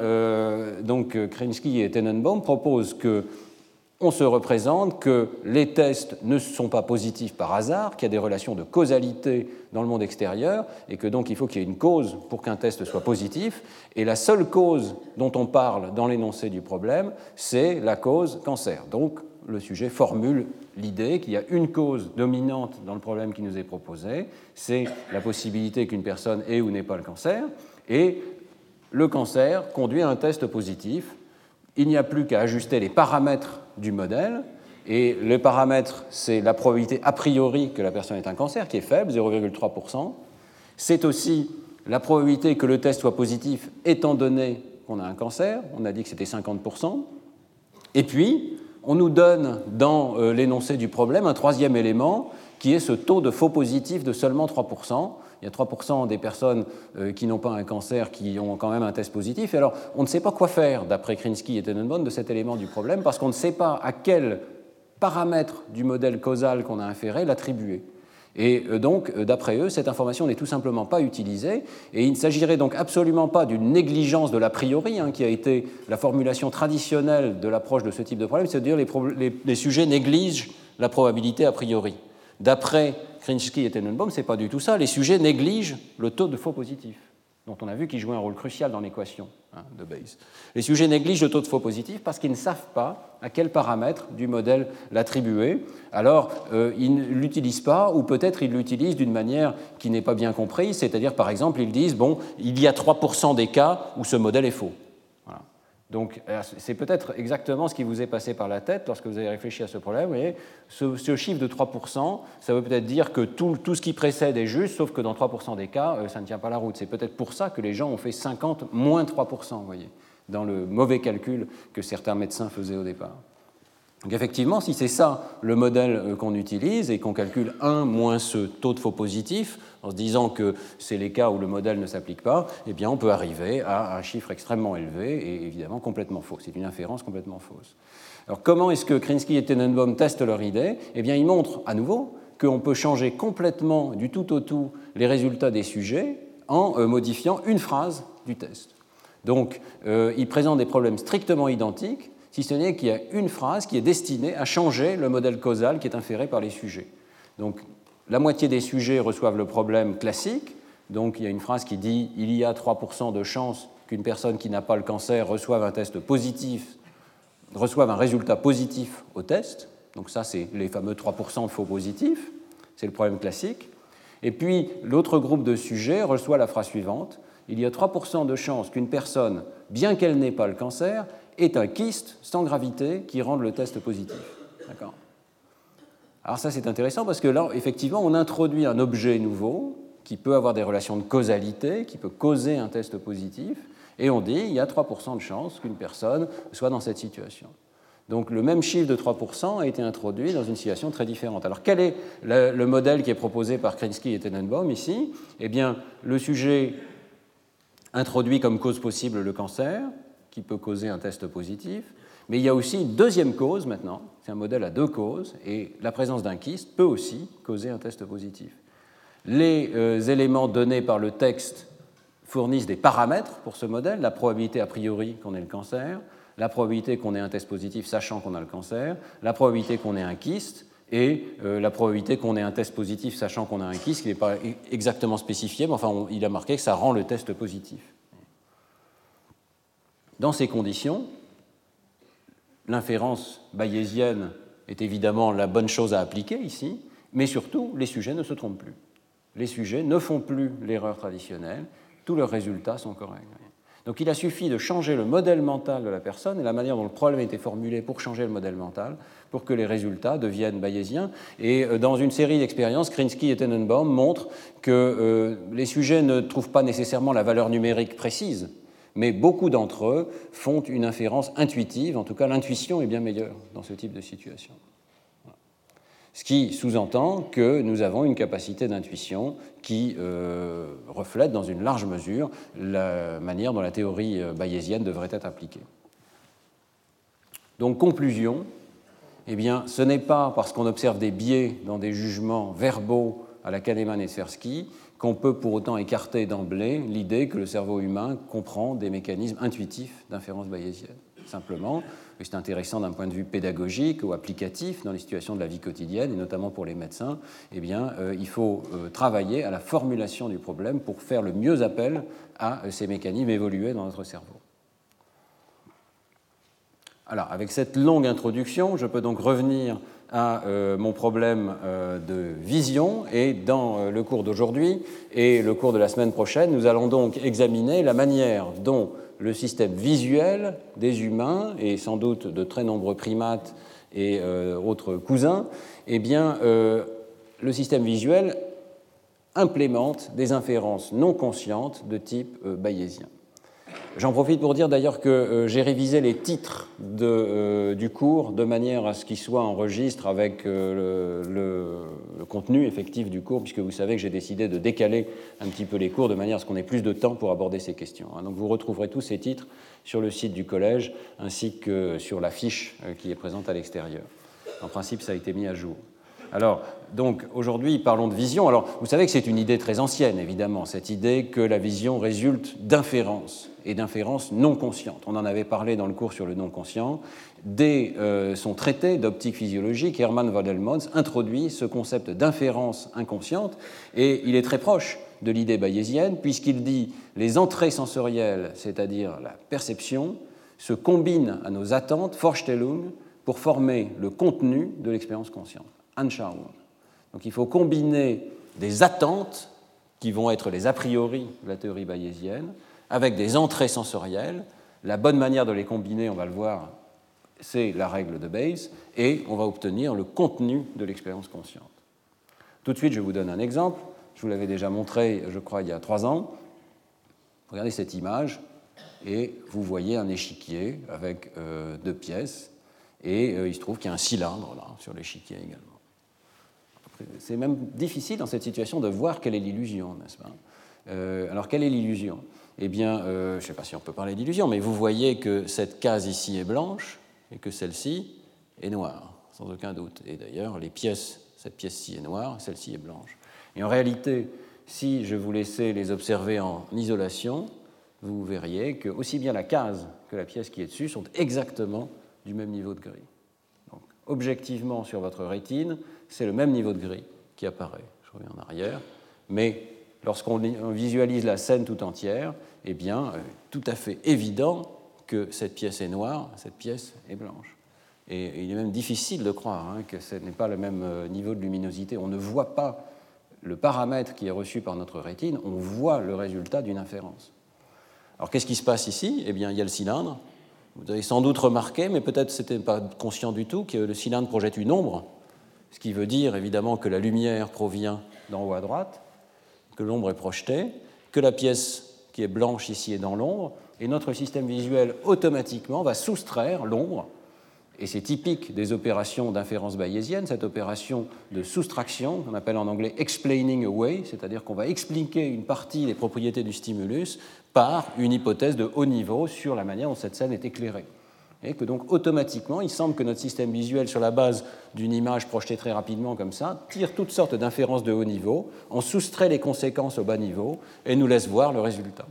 donc Krinsky et Tenenbaum proposent qu'on se représente que les tests ne sont pas positifs par hasard, qu'il y a des relations de causalité dans le monde extérieur, et que donc il faut qu'il y ait une cause pour qu'un test soit positif. Et la seule cause dont on parle dans l'énoncé du problème, c'est la cause cancer. Donc, le sujet formule l'idée qu'il y a une cause dominante dans le problème qui nous est proposé, c'est la possibilité qu'une personne ait ou n'ait pas le cancer, et le cancer conduit à un test positif. Il n'y a plus qu'à ajuster les paramètres du modèle, et les paramètres, c'est la probabilité a priori que la personne ait un cancer, qui est faible, 0,3%. C'est aussi la probabilité que le test soit positif, étant donné qu'on a un cancer, on a dit que c'était 50%, et puis on nous donne dans l'énoncé du problème un troisième élément qui est ce taux de faux positif de seulement 3%. Il y a 3% des personnes qui n'ont pas un cancer qui ont quand même un test positif. Et alors, on ne sait pas quoi faire, d'après Krinsky et Tenenbaum, de cet élément du problème, parce qu'on ne sait pas à quel paramètre du modèle causal qu'on a inféré l'attribuer. Et donc, d'après eux, cette information n'est tout simplement pas utilisée, et il ne s'agirait donc absolument pas d'une négligence de l'a priori, qui a été la formulation traditionnelle de l'approche de ce type de problème, c'est-à-dire les sujets négligent la probabilité a priori. D'après Krinsky et Tenenbaum, ce n'est pas du tout ça, les sujets négligent le taux de faux positifs, dont on a vu qu'il jouait un rôle crucial dans l'équation de Bayes. Les sujets négligent le taux de faux positifs parce qu'ils ne savent pas à quel paramètre du modèle l'attribuer. Alors, ils ne l'utilisent pas, ou peut-être ils l'utilisent d'une manière qui n'est pas bien comprise, c'est-à-dire, par exemple, ils disent, bon, il y a 3% des cas où ce modèle est faux. Voilà. Donc, c'est peut-être exactement ce qui vous est passé par la tête lorsque vous avez réfléchi à ce problème. Vous voyez, ce chiffre de 3%, ça veut peut-être dire que tout ce qui précède est juste, sauf que dans 3% des cas, ça ne tient pas la route. C'est peut-être pour ça que les gens ont fait 50 moins 3%, vous voyez, dans le mauvais calcul que certains médecins faisaient au départ. Donc effectivement, si c'est ça le modèle qu'on utilise et qu'on calcule 1 moins ce taux de faux positif, en se disant que c'est les cas où le modèle ne s'applique pas, eh bien on peut arriver à un chiffre extrêmement élevé et évidemment complètement faux. C'est une inférence complètement fausse. Alors comment est-ce que Krinsky et Tenenbaum testent leur idée ? Eh bien ils montrent à nouveau qu'on peut changer complètement du tout au tout les résultats des sujets en modifiant une phrase du test. Donc ils présentent des problèmes strictement identiques, si ce n'est qu'il y a une phrase qui est destinée à changer le modèle causal qui est inféré par les sujets. Donc, la moitié des sujets reçoivent le problème classique. Donc, il y a une phrase qui dit « il y a 3% de chances qu'une personne qui n'a pas le cancer reçoive un test positif, reçoive un résultat positif au test ». Donc ça, c'est les fameux 3% de faux positifs. C'est le problème classique. Et puis, l'autre groupe de sujets reçoit la phrase suivante « il y a 3% de chances qu'une personne, bien qu'elle n'ait pas le cancer, est un kyste sans gravité qui rende le test positif. » D'accord ? Alors ça, c'est intéressant parce que là, effectivement, on introduit un objet nouveau qui peut avoir des relations de causalité, qui peut causer un test positif, et on dit il y a 3% de chances qu'une personne soit dans cette situation. Donc le même chiffre de 3% a été introduit dans une situation très différente. Alors quel est le modèle qui est proposé par Krinsky et Tenenbaum ici ? Eh bien, le sujet introduit comme cause possible le cancer, qui peut causer un test positif, mais il y a aussi une deuxième cause maintenant, c'est un modèle à deux causes, et la présence d'un kyste peut aussi causer un test positif. Les éléments donnés par le texte fournissent des paramètres pour ce modèle, la probabilité a priori qu'on ait le cancer, la probabilité qu'on ait un test positif sachant qu'on a le cancer, la probabilité qu'on ait un kyste, et la probabilité qu'on ait un test positif sachant qu'on a un kyste, qui n'est pas exactement spécifié, mais enfin il a marqué que ça rend le test positif. Dans ces conditions, l'inférence bayésienne est évidemment la bonne chose à appliquer ici, mais surtout, les sujets ne se trompent plus. Les sujets ne font plus l'erreur traditionnelle, tous leurs résultats sont corrects. Donc il a suffi de changer le modèle mental de la personne et la manière dont le problème a été formulé pour changer le modèle mental, pour que les résultats deviennent bayésiens. Et dans une série d'expériences, Krinsky et Tenenbaum montrent que les sujets ne trouvent pas nécessairement la valeur numérique précise, mais beaucoup d'entre eux font une inférence intuitive, en tout cas l'intuition est bien meilleure dans ce type de situation. Ce qui sous-entend que nous avons une capacité d'intuition qui reflète dans une large mesure la manière dont la théorie bayésienne devrait être appliquée. Donc, conclusion, eh bien, ce n'est pas parce qu'on observe des biais dans des jugements verbaux à la Kahneman et Tversky qu'on peut pour autant écarter d'emblée l'idée que le cerveau humain comprend des mécanismes intuitifs d'inférence bayésienne. Simplement, et c'est intéressant d'un point de vue pédagogique ou applicatif dans les situations de la vie quotidienne, et notamment pour les médecins, eh bien, il faut travailler à la formulation du problème pour faire le mieux appel à ces mécanismes évolués dans notre cerveau. Alors, avec cette longue introduction, je peux donc revenir à mon problème de vision, et dans le cours d'aujourd'hui et le cours de la semaine prochaine, nous allons donc examiner la manière dont le système visuel des humains, et sans doute de très nombreux primates et autres cousins, eh bien, le système visuel implémente des inférences non conscientes de type bayésien. J'en profite pour dire d'ailleurs que j'ai révisé les titres du cours de manière à ce qu'ils soient en registre avec le contenu effectif du cours, puisque vous savez que j'ai décidé de décaler un petit peu les cours de manière à ce qu'on ait plus de temps pour aborder ces questions. Donc vous retrouverez tous ces titres sur le site du collège ainsi que sur la fiche qui est présente à l'extérieur. En principe, ça a été mis à jour. Alors, donc, aujourd'hui, parlons de vision. Alors, vous savez que c'est une idée très ancienne, évidemment, cette idée que la vision résulte d'inférences, et d'inférences non conscientes. On en avait parlé dans le cours sur le non-conscient. Dès son traité d'optique physiologique, Hermann von Helmholtz introduit ce concept d'inférence inconsciente, et il est très proche de l'idée bayésienne, puisqu'il dit les entrées sensorielles, c'est-à-dire la perception, se combinent à nos attentes, Vorstellung, pour former le contenu de l'expérience consciente. Anschauung. Donc il faut combiner des attentes qui vont être les a priori de la théorie bayésienne avec des entrées sensorielles. La bonne manière de les combiner, on va le voir, c'est la règle de Bayes, et on va obtenir le contenu de l'expérience consciente. Tout de suite, je vous donne un exemple. Je vous l'avais déjà montré, je crois, il y a 3 ans. Regardez cette image, et vous voyez un échiquier avec 2 pièces, et il se trouve qu'il y a un cylindre là, sur l'échiquier également. C'est même difficile dans cette situation de voir quelle est l'illusion, n'est-ce pas ? Alors, quelle est l'illusion ? Eh bien, je ne sais pas si on peut parler d'illusion, mais vous voyez que cette case ici est blanche et que celle-ci est noire, sans aucun doute. Et d'ailleurs, cette pièce-ci est noire, celle-ci est blanche. Et en réalité, si je vous laissais les observer en isolation, vous verriez que aussi bien la case que la pièce qui est dessus sont exactement du même niveau de gris. Donc, objectivement, sur votre rétine, c'est le même niveau de gris qui apparaît. Je reviens en arrière. Mais lorsqu'on visualise la scène tout entière, eh bien, tout à fait évident que cette pièce est noire, cette pièce est blanche. Et il est même difficile de croire que ce n'est pas le même niveau de luminosité. On ne voit pas le paramètre qui est reçu par notre rétine, on voit le résultat d'une inférence. Alors, qu'est-ce qui se passe ici ? Eh bien, il y a le cylindre. Vous avez sans doute remarqué, mais peut-être ce n'était pas conscient du tout, que le cylindre projette une ombre, ce qui veut dire évidemment que la lumière provient d'en haut à droite, que l'ombre est projetée, que la pièce qui est blanche ici est dans l'ombre, et notre système visuel automatiquement va soustraire l'ombre, et c'est typique des opérations d'inférence bayésienne, cette opération de soustraction, qu'on appelle en anglais « explaining away », c'est-à-dire qu'on va expliquer une partie des propriétés du stimulus par une hypothèse de haut niveau sur la manière dont cette scène est éclairée. Et que donc automatiquement, il semble que notre système visuel, sur la base d'une image projetée très rapidement comme ça, tire toutes sortes d'inférences de haut niveau, en soustrait les conséquences au bas niveau et nous laisse voir le résultat.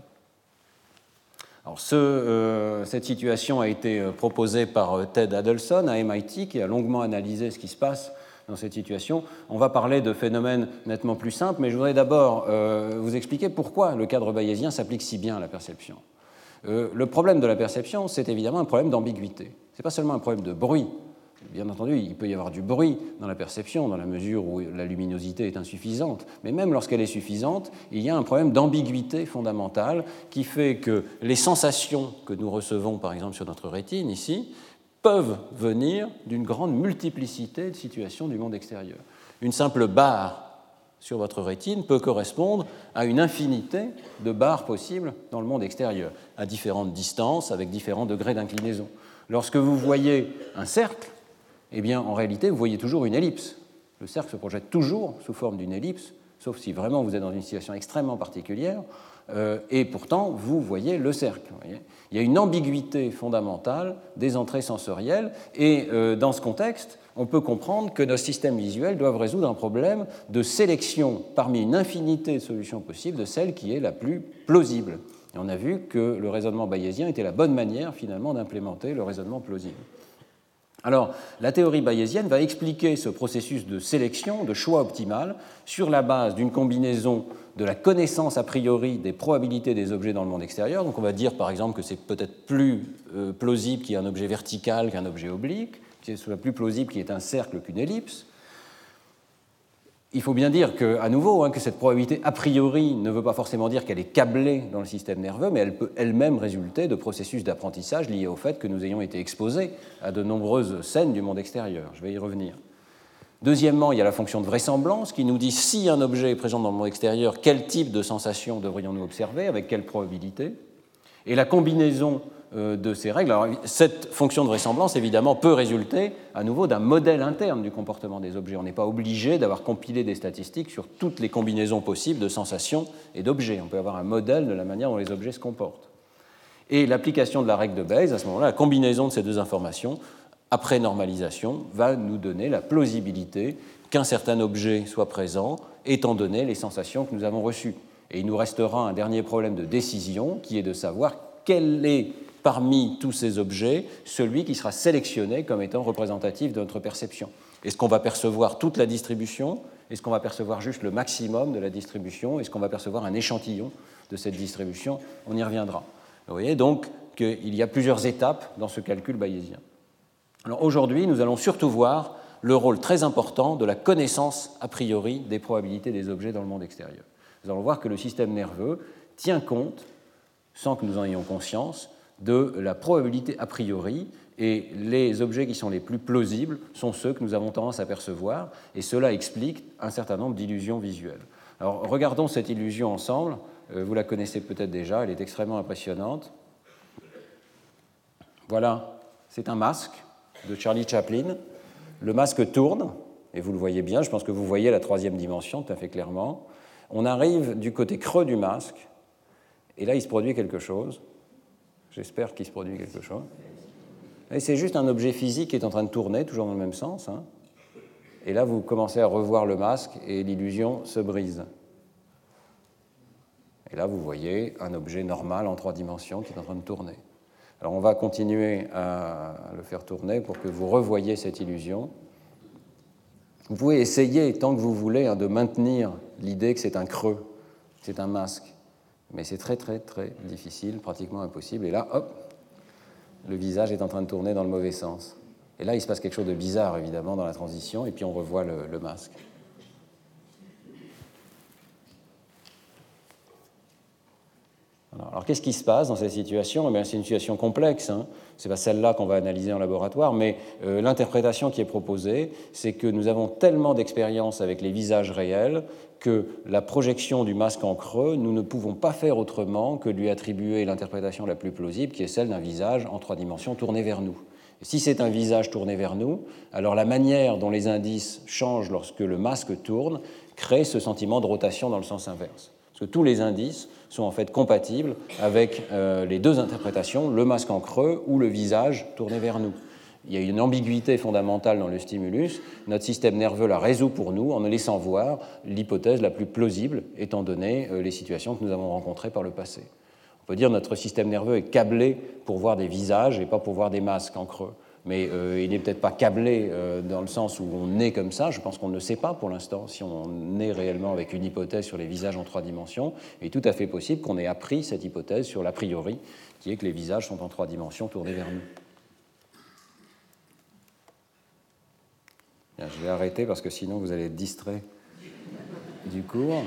Alors cette situation a été proposée par Ted Adelson à MIT, qui a longuement analysé ce qui se passe dans cette situation. On va parler de phénomènes nettement plus simples, mais je voudrais d'abord vous expliquer pourquoi le cadre bayésien s'applique si bien à la perception. Le problème de la perception, c'est évidemment un problème d'ambiguïté. Ce n'est pas seulement un problème de bruit. bien entendu, il peut y avoir du bruit dans la perception, dans la mesure où la luminosité est insuffisante, mais même lorsqu'elle est suffisante, il y a un problème d'ambiguïté fondamentale qui fait que les sensations que nous recevons, par exemple sur notre rétine ici, peuvent venir d'une grande multiplicité de situations du monde extérieur. Une simple barre sur votre rétine peut correspondre à une infinité de barres possibles dans le monde extérieur, à différentes distances, avec différents degrés d'inclinaison. Lorsque vous voyez un cercle, eh bien, en réalité, vous voyez toujours une ellipse. Le cercle se projette toujours sous forme d'une ellipse, sauf si vraiment vous êtes dans une situation extrêmement particulière, et pourtant, vous voyez le cercle. Vous voyez. Il y a une ambiguïté fondamentale des entrées sensorielles, et dans ce contexte, on peut comprendre que nos systèmes visuels doivent résoudre un problème de sélection parmi une infinité de solutions possibles de celle qui est la plus plausible. Et on a vu que le raisonnement bayésien était la bonne manière, finalement, d'implémenter le raisonnement plausible. Alors, la théorie bayésienne va expliquer ce processus de sélection, de choix optimal, sur la base d'une combinaison de la connaissance a priori des probabilités des objets dans le monde extérieur. Donc, on va dire, par exemple, que c'est peut-être plus plausible qu'il y ait un objet vertical qu'un objet oblique, qu'il soit plus plausible qu'il y ait un cercle qu'une ellipse. Il faut bien dire qu'à nouveau, que cette probabilité a priori ne veut pas forcément dire qu'elle est câblée dans le système nerveux, mais elle peut elle-même résulter de processus d'apprentissage liés au fait que nous ayons été exposés à de nombreuses scènes du monde extérieur. Je vais y revenir. Deuxièmement, il y a la fonction de vraisemblance qui nous dit si un objet est présent dans le monde extérieur, quel type de sensation devrions-nous observer, avec quelle probabilité. Et la combinaison de ces règles. Alors, cette fonction de vraisemblance, évidemment, peut résulter à nouveau d'un modèle interne du comportement des objets. On n'est pas obligé d'avoir compilé des statistiques sur toutes les combinaisons possibles de sensations et d'objets. On peut avoir un modèle de la manière dont les objets se comportent. Et l'application de la règle de Bayes, à ce moment-là, la combinaison de ces deux informations, après normalisation, va nous donner la plausibilité qu'un certain objet soit présent, étant donné les sensations que nous avons reçues. Et il nous restera un dernier problème de décision, qui est de savoir quel est, parmi tous ces objets, celui qui sera sélectionné comme étant représentatif de notre perception. Est-ce qu'on va percevoir toute la distribution? Est-ce qu'on va percevoir juste le maximum de la distribution? Est-ce qu'on va percevoir un échantillon de cette distribution? On y reviendra. Vous voyez donc qu'il y a plusieurs étapes dans ce calcul bayésien. Alors aujourd'hui, nous allons surtout voir le rôle très important de la connaissance a priori des probabilités des objets dans le monde extérieur. Nous allons voir que le système nerveux tient compte, sans que nous en ayons conscience, de la probabilité a priori, et les objets qui sont les plus plausibles sont ceux que nous avons tendance à percevoir, et cela explique un certain nombre d'illusions visuelles. Alors regardons cette illusion ensemble, vous la connaissez peut-être déjà, elle est extrêmement impressionnante. Voilà, c'est un masque de Charlie Chaplin. Le masque tourne, et vous le voyez bien, je pense que vous voyez la troisième dimension tout à fait clairement. On arrive du côté creux du masque, et là il se produit quelque chose. J'espère qu'il se produit quelque chose. Et c'est juste un objet physique qui est en train de tourner, toujours dans le même sens. Et là, vous commencez à revoir le masque et l'illusion se brise. Et là, vous voyez un objet normal en 3 dimensions qui est en train de tourner. Alors, on va continuer à le faire tourner pour que vous revoyiez cette illusion. Vous pouvez essayer, tant que vous voulez, de maintenir l'idée que c'est un creux, que c'est un masque. Mais c'est très, très, très difficile, pratiquement impossible. Et là, hop, le visage est en train de tourner dans le mauvais sens. Et là, il se passe quelque chose de bizarre, évidemment, dans la transition, et puis on revoit le masque. Alors, qu'est-ce qui se passe dans cette situation? Eh bien, c'est une situation complexe. Ce n'est pas celle-là qu'on va analyser en laboratoire, mais l'interprétation qui est proposée, c'est que nous avons tellement d'expérience avec les visages réels que la projection du masque en creux, nous ne pouvons pas faire autrement que lui attribuer l'interprétation la plus plausible, qui est celle d'un visage en 3 dimensions tourné vers nous. Et si c'est un visage tourné vers nous, alors la manière dont les indices changent lorsque le masque tourne crée ce sentiment de rotation dans le sens inverse. Parce que tous les indices sont en fait compatibles avec les deux interprétations, le masque en creux ou le visage tourné vers nous. Il y a une ambiguïté fondamentale dans le stimulus. Notre système nerveux la résout pour nous en ne laissant voir l'hypothèse la plus plausible, étant donné les situations que nous avons rencontrées par le passé. On peut dire que notre système nerveux est câblé pour voir des visages et pas pour voir des masques en creux. Mais il n'est peut-être pas câblé dans le sens où on est comme ça. Je pense qu'on ne sait pas pour l'instant si on est réellement avec une hypothèse sur les visages en 3 dimensions. Il est tout à fait possible qu'on ait appris cette hypothèse sur l'a priori, qui est que les visages sont en 3 dimensions tournés vers nous. Bien, je vais arrêter parce que sinon vous allez être distrait du cours.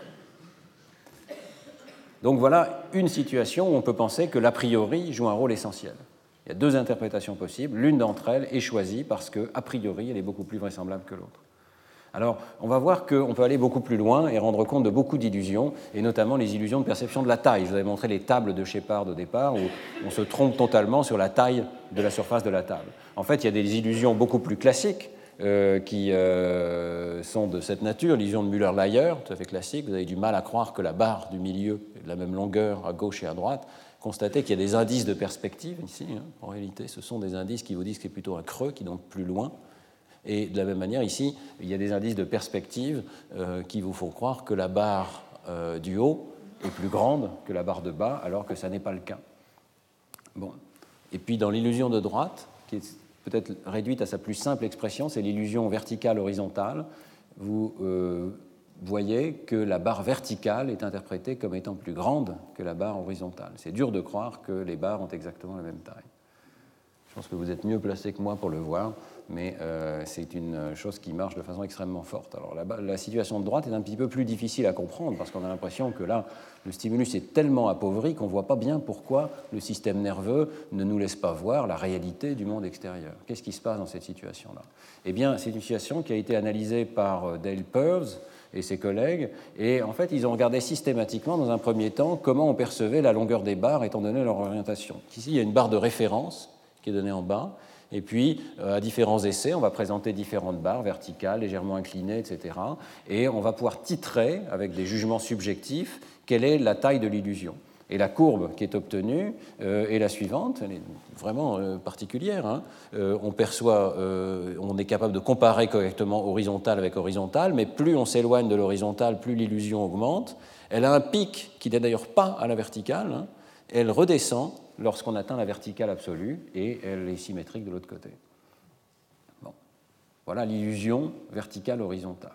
Donc voilà une situation où on peut penser que l'a priori joue un rôle essentiel. Il y a deux interprétations possibles, l'une d'entre elles est choisie parce qu'a priori elle est beaucoup plus vraisemblable que l'autre. Alors, on va voir qu'on peut aller beaucoup plus loin et rendre compte de beaucoup d'illusions, et notamment les illusions de perception de la taille. Je vous avais montré les tables de Shepard au départ, où on se trompe totalement sur la taille de la surface de la table. En fait, il y a des illusions beaucoup plus classiques qui sont de cette nature. L'illusion de Müller-Lyer, tout à fait classique. Vous avez du mal à croire que la barre du milieu est de la même longueur à gauche et à droite. Constatez qu'il y a des indices de perspective ici. En réalité, ce sont des indices qui vous disent que c'est plutôt un creux, qui est donc plus loin. Et de la même manière, ici, il y a des indices de perspective qui vous font croire que la barre du haut est plus grande que la barre de bas, alors que ça n'est pas le cas. Bon. Et puis, dans l'illusion de droite, qui est peut-être réduite à sa plus simple expression, c'est l'illusion verticale-horizontale. Vous voyez que la barre verticale est interprétée comme étant plus grande que la barre horizontale. C'est dur de croire que les barres ont exactement la même taille. Je pense que vous êtes mieux placé que moi pour le voir, mais c'est une chose qui marche de façon extrêmement forte. Alors la situation de droite est un petit peu plus difficile à comprendre, parce qu'on a l'impression que là, le stimulus est tellement appauvri qu'on ne voit pas bien pourquoi le système nerveux ne nous laisse pas voir la réalité du monde extérieur. Qu'est-ce qui se passe dans cette situation-là? Eh bien, c'est une situation qui a été analysée par Dale Purves et ses collègues, et en fait, ils ont regardé systématiquement, dans un premier temps, comment on percevait la longueur des barres étant donné leur orientation. Ici, il y a une barre de référence qui est donnée en bas, et puis, à différents essais, on va présenter différentes barres verticales, légèrement inclinées, etc. Et on va pouvoir titrer, avec des jugements subjectifs, quelle est la taille de l'illusion. Et la courbe qui est obtenue est la suivante, elle est vraiment particulière. Hein. On est capable de comparer correctement horizontal avec horizontal, mais plus on s'éloigne de l'horizontal, plus l'illusion augmente. Elle a un pic qui n'est d'ailleurs pas à la verticale, hein. Elle redescend lorsqu'on atteint la verticale absolue, et elle est symétrique de l'autre côté. Bon. Voilà l'illusion verticale-horizontale.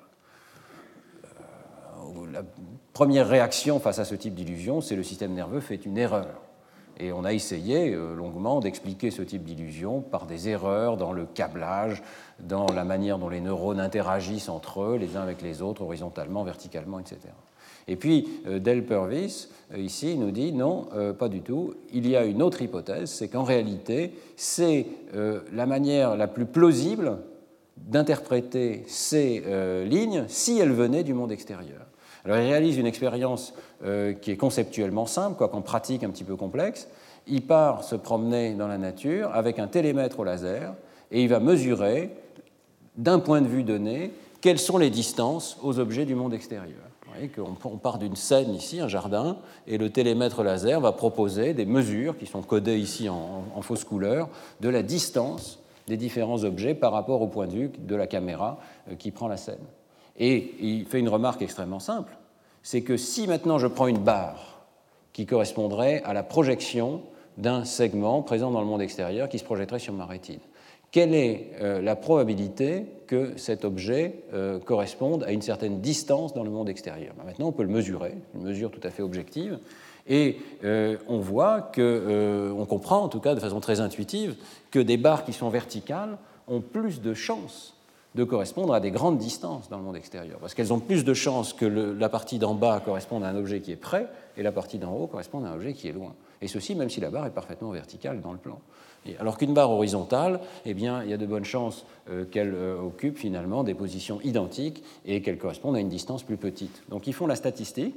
La première réaction face à ce type d'illusion, c'est le système nerveux fait une erreur. Et on a essayé longuement d'expliquer ce type d'illusion par des erreurs dans le câblage, dans la manière dont les neurones interagissent entre eux, les uns avec les autres, horizontalement, verticalement, etc. Et puis, Dale Purves, ici, nous dit non, pas du tout. Il y a une autre hypothèse, c'est qu'en réalité, c'est la manière la plus plausible d'interpréter ces lignes si elles venaient du monde extérieur. Alors, il réalise une expérience qui est conceptuellement simple, quoique en pratique un petit peu complexe. Il part se promener dans la nature avec un télémètre au laser et il va mesurer, d'un point de vue donné, quelles sont les distances aux objets du monde extérieur. Vous voyez qu'on part d'une scène ici, un jardin, et le télémètre laser va proposer des mesures qui sont codées ici en fausse couleur de la distance des différents objets par rapport au point de vue de la caméra qui prend la scène. Et il fait une remarque extrêmement simple, c'est que si maintenant je prends une barre qui correspondrait à la projection d'un segment présent dans le monde extérieur qui se projetterait sur ma rétine, quelle est la probabilité que cet objet corresponde à une certaine distance dans le monde extérieur? Maintenant, on peut le mesurer, une mesure tout à fait objective, et on voit on comprend en tout cas de façon très intuitive que des barres qui sont verticales ont plus de chances de correspondre à des grandes distances dans le monde extérieur, parce qu'elles ont plus de chances que la partie d'en bas corresponde à un objet qui est près et la partie d'en haut corresponde à un objet qui est loin. Et ceci, même si la barre est parfaitement verticale dans le plan. Alors qu'une barre horizontale, eh bien, il y a de bonnes chances qu'elle occupe finalement des positions identiques et qu'elle corresponde à une distance plus petite. Donc ils font la statistique,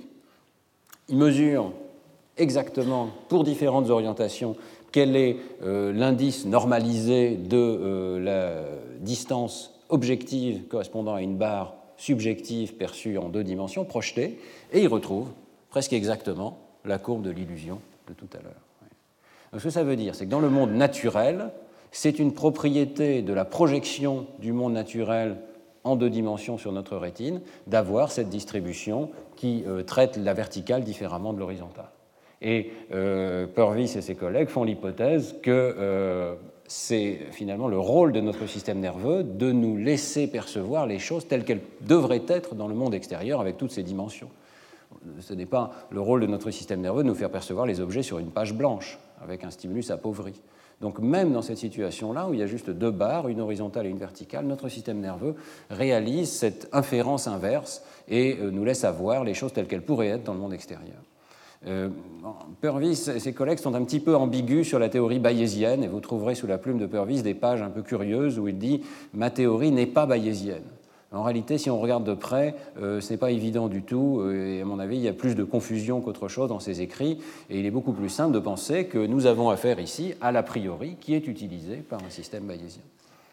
ils mesurent exactement pour différentes orientations quel est l'indice normalisé de la distance objective correspondant à une barre subjective perçue en deux dimensions, projetée, et ils retrouvent presque exactement la courbe de l'illusion de tout à l'heure. Donc, ce que ça veut dire, c'est que dans le monde naturel, c'est une propriété de la projection du monde naturel en deux dimensions sur notre rétine d'avoir cette distribution qui traite la verticale différemment de l'horizontale. Et Purves et ses collègues font l'hypothèse que c'est finalement le rôle de notre système nerveux de nous laisser percevoir les choses telles qu'elles devraient être dans le monde extérieur avec toutes ces dimensions. Ce n'est pas le rôle de notre système nerveux de nous faire percevoir les objets sur une page blanche avec un stimulus appauvri. Donc même dans cette situation-là, où il y a juste deux barres, une horizontale et une verticale, notre système nerveux réalise cette inférence inverse et nous laisse avoir les choses telles qu'elles pourraient être dans le monde extérieur. Purvis et ses collègues sont un petit peu ambigus sur la théorie bayésienne, et vous trouverez sous la plume de Purvis des pages un peu curieuses où il dit « ma théorie n'est pas bayésienne ». En réalité, si on regarde de près, ce n'est pas évident du tout, et à mon avis, il y a plus de confusion qu'autre chose dans ses écrits, et il est beaucoup plus simple de penser que nous avons affaire ici à l'a priori qui est utilisé par un système bayésien.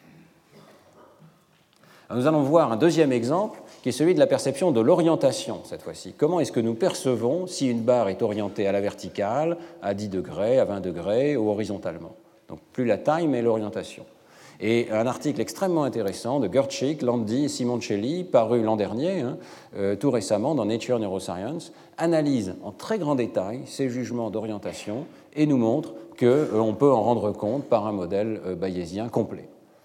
Alors, nous allons voir un deuxième exemple, qui est celui de la perception de l'orientation, cette fois-ci. Comment est-ce que nous percevons si une barre est orientée à la verticale, à 10 degrés, à 20 degrés, ou horizontalement? Donc, plus la taille, mais l'orientation. Et un article extrêmement intéressant de Gurczyk, Landi et Simoncelli, paru l'an dernier, tout récemment dans Nature Neuroscience, analyse en très grand détail ces jugements d'orientation et nous montre qu'on peut en rendre compte par un modèle bayésien complet.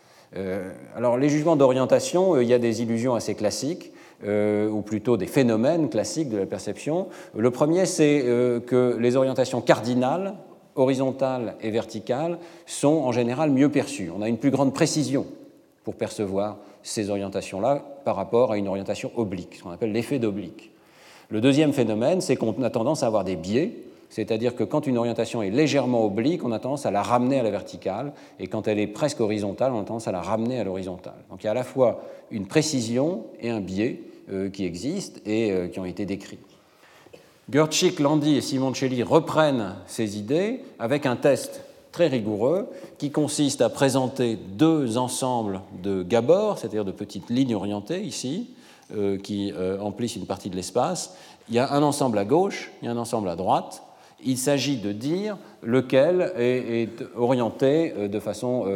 Alors, les jugements d'orientation, il y a des illusions assez classiques, ou plutôt des phénomènes classiques de la perception. Le premier, c'est que les orientations cardinales, horizontales et verticales, sont en général mieux perçues. On a une plus grande précision pour percevoir ces orientations-là par rapport à une orientation oblique, ce qu'on appelle l'effet d'oblique. Le deuxième phénomène, c'est qu'on a tendance à avoir des biais, c'est-à-dire que quand une orientation est légèrement oblique, on a tendance à la ramener à la verticale, et quand elle est presque horizontale, on a tendance à la ramener à l'horizontale. Donc il y a à la fois une précision et un biais qui existent et qui ont été décrits. Gurczyk, Landi et Simoncelli reprennent ces idées avec un test très rigoureux qui consiste à présenter deux ensembles de Gabor, c'est-à-dire de petites lignes orientées ici, qui emplissent une partie de l'espace. Il y a un ensemble à gauche, il y a un ensemble à droite. Il s'agit de dire lequel est orienté de façon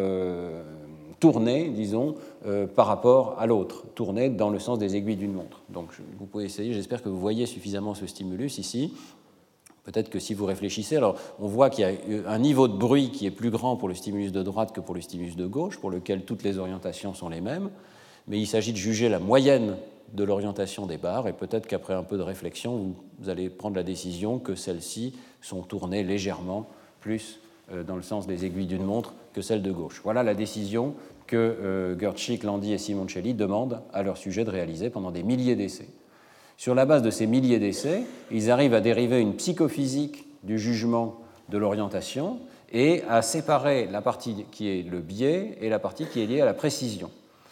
tournée, disons, par rapport à l'autre, tournée dans le sens des aiguilles d'une montre. Donc vous pouvez essayer, j'espère que vous voyez suffisamment ce stimulus ici. Peut-être que si vous réfléchissez, alors on voit qu'il y a un niveau de bruit qui est plus grand pour le stimulus de droite que pour le stimulus de gauche, pour lequel toutes les orientations sont les mêmes, mais il s'agit de juger la moyenne de l'orientation des barres, et peut-être qu'après un peu de réflexion, vous allez prendre la décision que celles-ci sont tournées légèrement plus dans le sens des aiguilles d'une montre que celles de gauche. Voilà la décision que Gurczyk, Landi et Simoncelli demandent à leur sujet de réaliser pendant des milliers d'essais. Sur la base de ces milliers d'essais, ils arrivent à dériver une psychophysique du jugement de l'orientation et à séparer la partie qui est le biais et la partie qui est liée à la précision.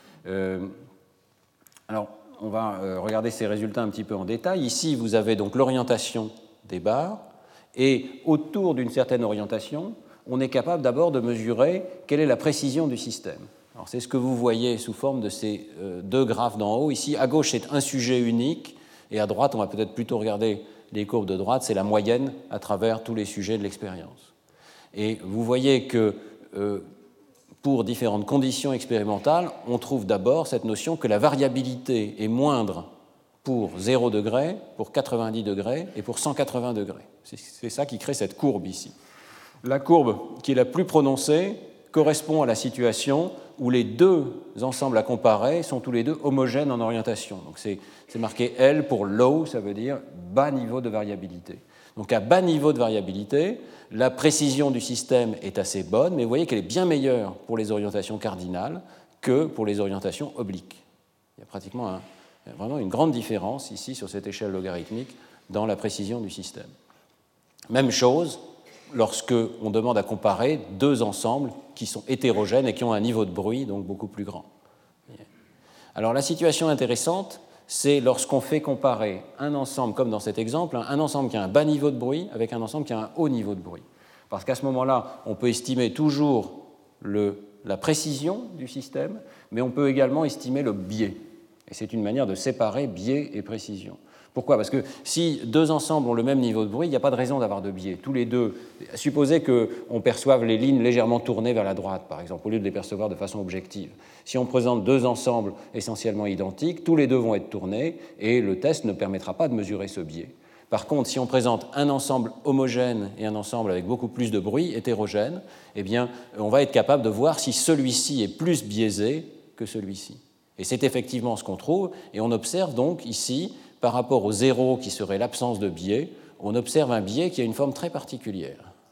Alors, on va regarder ces résultats un petit peu en détail. Ici, vous avez donc l'orientation des barres, et autour d'une certaine orientation, on est capable d'abord de mesurer quelle est la précision du système. Alors, c'est ce que vous voyez sous forme de ces deux graphes d'en haut. Ici, à gauche, c'est un sujet unique, et à droite, on va peut-être plutôt regarder les courbes de droite, c'est la moyenne à travers tous les sujets de l'expérience. Et vous voyez que pour différentes conditions expérimentales, on trouve d'abord cette notion que la variabilité est moindre pour 0 degré, pour 90 degrés et pour 180 degrés. C'est ça qui crée cette courbe ici. La courbe qui est la plus prononcée correspond à la situation où les deux ensembles à comparer sont tous les deux homogènes en orientation. Donc c'est marqué L pour low, ça veut dire bas niveau de variabilité. Donc à bas niveau de variabilité, la précision du système est assez bonne, mais vous voyez qu'elle est bien meilleure pour les orientations cardinales que pour les orientations obliques. Il y a pratiquement vraiment une grande différence ici sur cette échelle logarithmique dans la précision du système. Même chose lorsque on demande à comparer deux ensembles qui sont hétérogènes et qui ont un niveau de bruit donc beaucoup plus grand. Alors la situation intéressante, c'est lorsqu'on fait comparer un ensemble, comme dans cet exemple, un ensemble qui a un bas niveau de bruit avec un ensemble qui a un haut niveau de bruit. Parce qu'à ce moment-là, on peut estimer toujours la précision du système, mais on peut également estimer le biais. Et c'est une manière de séparer biais et précision. Pourquoi ? Parce que si deux ensembles ont le même niveau de bruit, il n'y a pas de raison d'avoir de biais. Tous les deux, supposez qu'on perçoive les lignes légèrement tournées vers la droite, par exemple, au lieu de les percevoir de façon objective. Si on présente deux ensembles essentiellement identiques, tous les deux vont être tournés et le test ne permettra pas de mesurer ce biais. Par contre, si on présente un ensemble homogène et un ensemble avec beaucoup plus de bruit, hétérogène, eh bien, on va être capable de voir si celui-ci est plus biaisé que celui-ci. Et c'est effectivement ce qu'on trouve, et on observe donc ici, par rapport au zéro qui serait l'absence de biais, on observe un biais qui a une forme très particulière. Il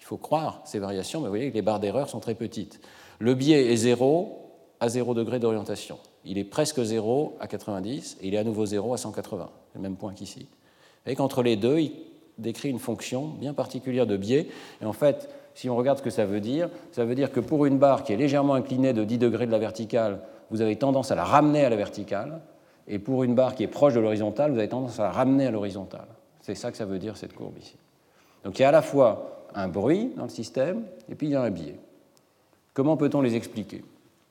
faut croire ces variations, mais vous voyez que les barres d'erreur sont très petites. Le biais est 0 à 0 degré d'orientation. Il est presque 0 à 90 et il est à nouveau 0 à 180, le même point qu'ici. Et qu'entre les deux, il décrit une fonction bien particulière de biais. Et en fait, si on regarde ce que ça veut dire que pour une barre qui est légèrement inclinée de 10 degrés de la verticale, vous avez tendance à la ramener à la verticale, et pour une barre qui est proche de l'horizontale, vous avez tendance à la ramener à l'horizontale. C'est ça que ça veut dire, cette courbe ici. Donc il y a à la fois un bruit dans le système, et puis il y a un biais. Comment peut-on les expliquer?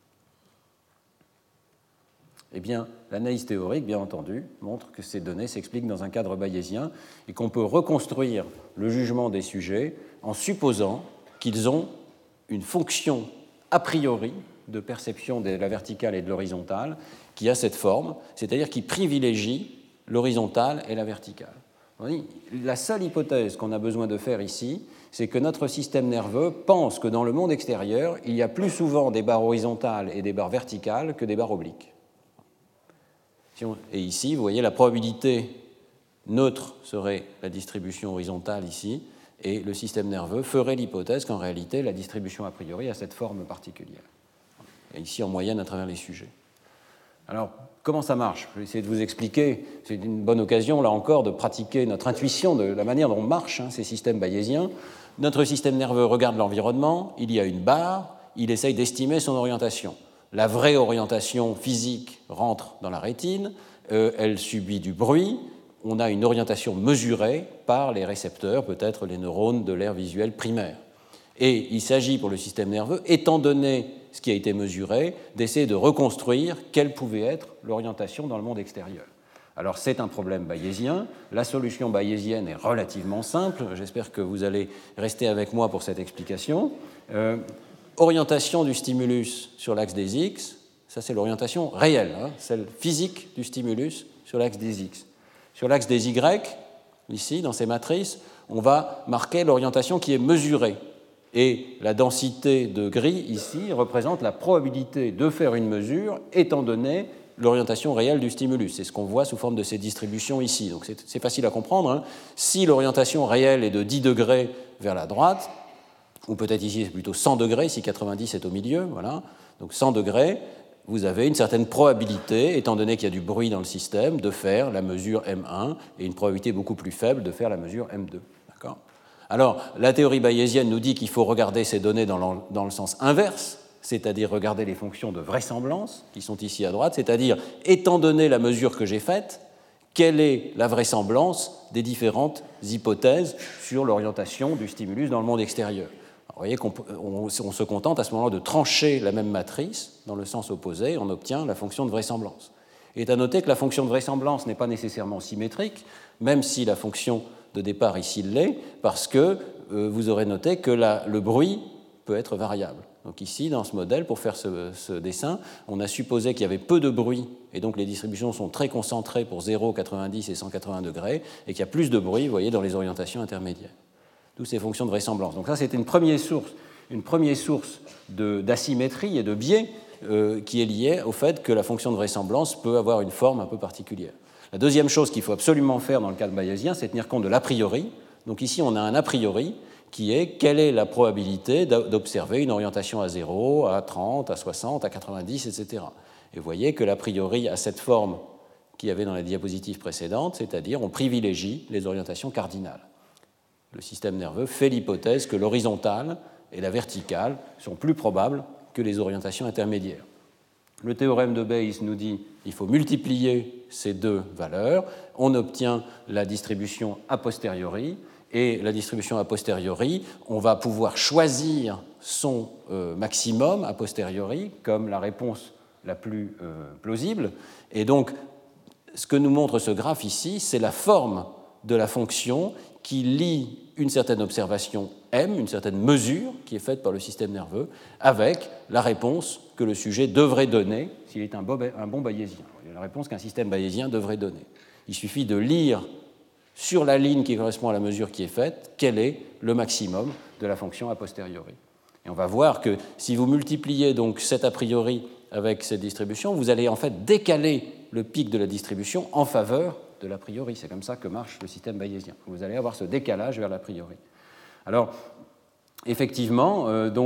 Eh bien, l'analyse théorique, bien entendu, montre que ces données s'expliquent dans un cadre bayésien et qu'on peut reconstruire le jugement des sujets en supposant qu'ils ont une fonction a priori de perception de la verticale et de l'horizontale qui a cette forme, c'est-à-dire qui privilégie l'horizontale et la verticale. La seule hypothèse qu'on a besoin de faire ici, c'est que notre système nerveux pense que dans le monde extérieur, il y a plus souvent des barres horizontales et des barres verticales que des barres obliques. Et ici, vous voyez, la probabilité neutre serait la distribution horizontale ici, et le système nerveux ferait l'hypothèse qu'en réalité, la distribution a priori a cette forme particulière. Et ici, en moyenne, à travers les sujets. Alors, comment ça marche? Je vais essayer de vous expliquer. C'est une bonne occasion, là encore, de pratiquer notre intuition de la manière dont marchent ces systèmes bayésiens. Notre système nerveux regarde l'environnement, il y a une barre, il essaye d'estimer son orientation. La vraie orientation physique rentre dans la rétine, elle subit du bruit, on a une orientation mesurée par les récepteurs, peut-être les neurones de l'aire visuelle primaire. Et il s'agit pour le système nerveux, étant donné ce qui a été mesuré, d'essayer de reconstruire quelle pouvait être l'orientation dans le monde extérieur. Alors c'est un problème bayésien, la solution bayésienne est relativement simple, j'espère que vous allez rester avec moi pour cette explication. Orientation du stimulus sur l'axe des X, ça c'est l'orientation réelle, celle physique du stimulus sur l'axe des X. Sur l'axe des Y, ici, dans ces matrices, on va marquer l'orientation qui est mesurée. Et la densité de gris, ici, représente la probabilité de faire une mesure, étant donné l'orientation réelle du stimulus. C'est ce qu'on voit sous forme de ces distributions ici. Donc c'est facile à comprendre. Si l'orientation réelle est de 10 degrés vers la droite, ou peut-être ici c'est plutôt 100 degrés, si 90 est au milieu, voilà. Donc 100 degrés, vous avez une certaine probabilité, étant donné qu'il y a du bruit dans le système, de faire la mesure M1 et une probabilité beaucoup plus faible de faire la mesure M2. D'accord ? Alors, la théorie bayésienne nous dit qu'il faut regarder ces données dans le sens inverse, c'est-à-dire regarder les fonctions de vraisemblance qui sont ici à droite, c'est-à-dire, étant donné la mesure que j'ai faite, quelle est la vraisemblance des différentes hypothèses sur l'orientation du stimulus dans le monde extérieur. Vous voyez qu'on se contente à ce moment-là de trancher la même matrice dans le sens opposé, on obtient la fonction de vraisemblance. Il est à noter que la fonction de vraisemblance n'est pas nécessairement symétrique, même si la fonction de départ ici l'est, parce que vous aurez noté que le bruit peut être variable. Donc ici, dans ce modèle, pour faire ce dessin, on a supposé qu'il y avait peu de bruit, et donc les distributions sont très concentrées pour 0, 90 et 180 degrés, et qu'il y a plus de bruit, vous voyez, dans les orientations intermédiaires. Toutes ces fonctions de vraisemblance. Donc ça, c'était une première source d'asymétrie et de biais qui est liée au fait que la fonction de vraisemblance peut avoir une forme un peu particulière. La deuxième chose qu'il faut absolument faire dans le cadre bayésien, c'est tenir compte de l'a priori. Donc ici, on a un a priori qui est quelle est la probabilité d'observer une orientation à 0, à 30, à 60, à 90, etc. Et vous voyez que l'a priori a cette forme qu'il y avait dans la diapositive précédente, c'est-à-dire on privilégie les orientations cardinales. Le système nerveux fait l'hypothèse que l'horizontale et la verticale sont plus probables que les orientations intermédiaires. Le théorème de Bayes nous dit qu'il faut multiplier ces deux valeurs, on obtient la distribution a posteriori, et la distribution a posteriori, on va pouvoir choisir son maximum a posteriori comme la réponse la plus plausible. Et donc, ce que nous montre ce graphe ici, c'est la forme de la fonction qui lie une certaine observation M, une certaine mesure qui est faite par le système nerveux, avec la réponse que le sujet devrait donner s'il est un bon bayésien. La réponse qu'un système bayésien devrait donner. Il suffit de lire sur la ligne qui correspond à la mesure qui est faite quel est le maximum de la fonction a posteriori. Et on va voir que si vous multipliez donc cet a priori avec cette distribution, vous allez en fait décaler le pic de la distribution en faveur de l'a priori. C'est comme ça que marche le système bayésien. Vous allez avoir ce décalage vers l'a priori. Alors, effectivement,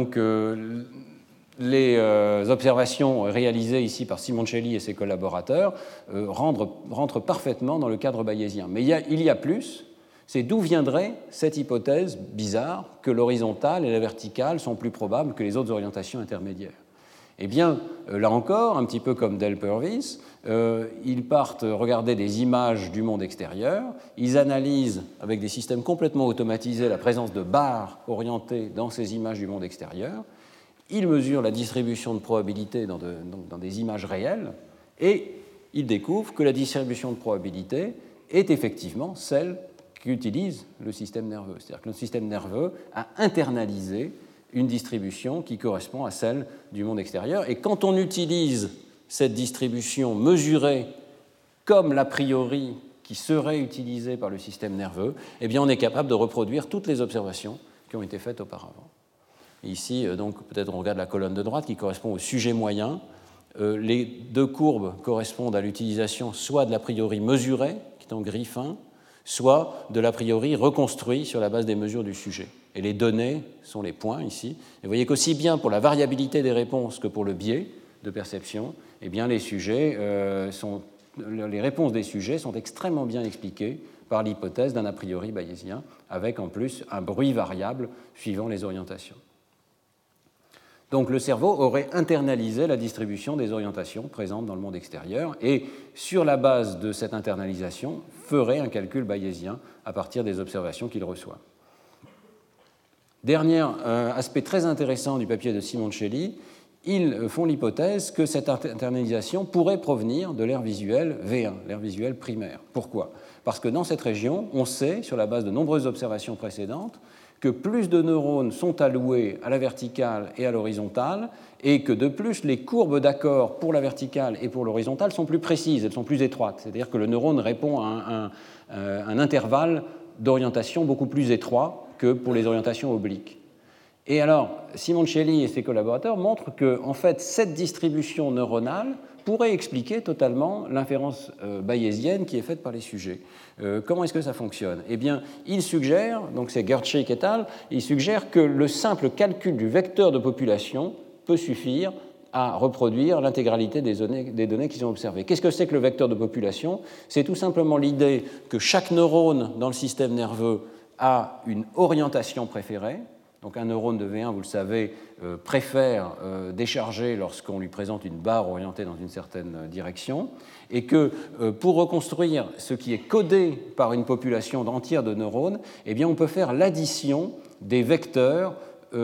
les observations réalisées ici par Simoncelli et ses collaborateurs rentrent parfaitement dans le cadre bayésien. Mais il y a plus, c'est d'où viendrait cette hypothèse bizarre que l'horizontale et la verticale sont plus probables que les autres orientations intermédiaires. Eh bien, là encore, un petit peu comme Del Purvis, ils partent regarder des images du monde extérieur, ils analysent avec des systèmes complètement automatisés la présence de barres orientées dans ces images du monde extérieur, ils mesurent la distribution de probabilité dans des images réelles et ils découvrent que la distribution de probabilité est effectivement celle qu'utilise le système nerveux. C'est-à-dire que le système nerveux a internalisé une distribution qui correspond à celle du monde extérieur. Et quand on utilise cette distribution mesurée comme l'a priori qui serait utilisée par le système nerveux, eh bien on est capable de reproduire toutes les observations qui ont été faites auparavant. Ici, donc, peut-être on regarde la colonne de droite qui correspond au sujet moyen. Les deux courbes correspondent à l'utilisation soit de l'a priori mesuré, qui est en gris fin, soit de l'a priori reconstruit sur la base des mesures du sujet. Et les données sont les points ici. Et vous voyez qu'aussi bien pour la variabilité des réponses que pour le biais de perception, eh bien les réponses des sujets sont extrêmement bien expliquées par l'hypothèse d'un a priori bayésien, avec en plus un bruit variable suivant les orientations. Donc le cerveau aurait internalisé la distribution des orientations présentes dans le monde extérieur et, sur la base de cette internalisation, ferait un calcul bayésien à partir des observations qu'il reçoit. Dernier aspect très intéressant du papier de Simoncelli, ils font l'hypothèse que cette internalisation pourrait provenir de l'aire visuelle V1, l'aire visuelle primaire. Pourquoi ? Parce que dans cette région, on sait, sur la base de nombreuses observations précédentes, que plus de neurones sont alloués à la verticale et à l'horizontale, et que de plus, les courbes d'accord pour la verticale et pour l'horizontale sont plus précises, elles sont plus étroites. C'est-à-dire que le neurone répond à un intervalle d'orientation beaucoup plus étroit que pour les orientations obliques. Et alors, Simoncelli et ses collaborateurs montrent que, en fait, cette distribution neuronale pourrait expliquer totalement l'inférence bayésienne qui est faite par les sujets. Comment est-ce que ça fonctionne ? Eh bien, ils suggèrent, donc c'est Gertschik et al., ils suggèrent que le simple calcul du vecteur de population peut suffire à reproduire l'intégralité des données qui sont observées. Qu'est-ce que c'est que le vecteur de population ? C'est tout simplement l'idée que chaque neurone dans le système nerveux a une orientation préférée. Donc un neurone de V1, vous le savez, préfère décharger lorsqu'on lui présente une barre orientée dans une certaine direction, et que pour reconstruire ce qui est codé par une population entière de neurones, eh bien on peut faire l'addition des vecteurs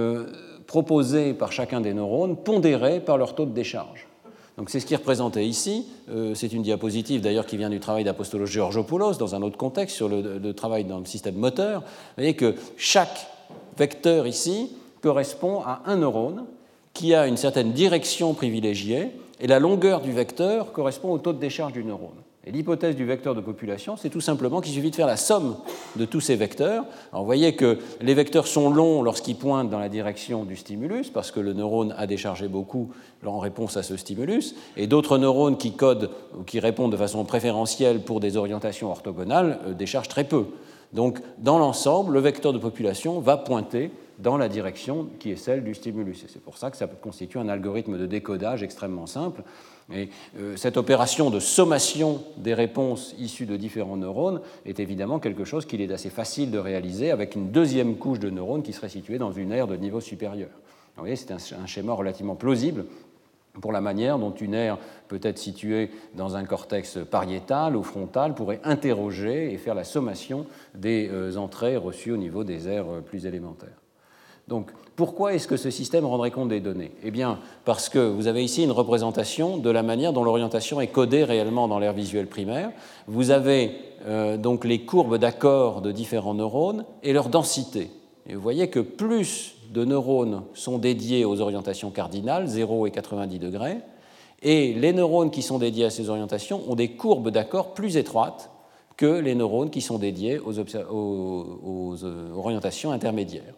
proposés par chacun des neurones, pondérés par leur taux de décharge. Donc c'est ce qui est représenté ici. C'est une diapositive d'ailleurs qui vient du travail d'Apostolos Georgopoulos dans un autre contexte sur le travail dans le système moteur. Vous voyez que chaque vecteur ici correspond à un neurone qui a une certaine direction privilégiée et la longueur du vecteur correspond au taux de décharge du neurone. Et l'hypothèse du vecteur de population, c'est tout simplement qu'il suffit de faire la somme de tous ces vecteurs. Alors vous voyez que les vecteurs sont longs lorsqu'ils pointent dans la direction du stimulus, parce que le neurone a déchargé beaucoup en réponse à ce stimulus, et d'autres neurones qui codent ou qui répondent de façon préférentielle pour des orientations orthogonales déchargent très peu. Donc, dans l'ensemble, le vecteur de population va pointer dans la direction qui est celle du stimulus. Et c'est pour ça que ça constitue un algorithme de décodage extrêmement simple. Et cette opération de sommation des réponses issues de différents neurones est évidemment quelque chose qu'il est assez facile de réaliser avec une deuxième couche de neurones qui serait située dans une aire de niveau supérieur. Vous voyez, c'est un schéma relativement plausible pour la manière dont une aire peut être située dans un cortex pariétal ou frontal pourrait interroger et faire la sommation des entrées reçues au niveau des aires plus élémentaires. Donc, pourquoi est-ce que ce système rendrait compte des données ? Eh bien, parce que vous avez ici une représentation de la manière dont l'orientation est codée réellement dans l'aire visuelle primaire. Vous avez donc les courbes d'accord de différents neurones et leur densité. Et vous voyez que plus de neurones sont dédiés aux orientations cardinales, 0 et 90 degrés, et les neurones qui sont dédiés à ces orientations ont des courbes d'accord plus étroites que les neurones qui sont dédiés aux orientations intermédiaires.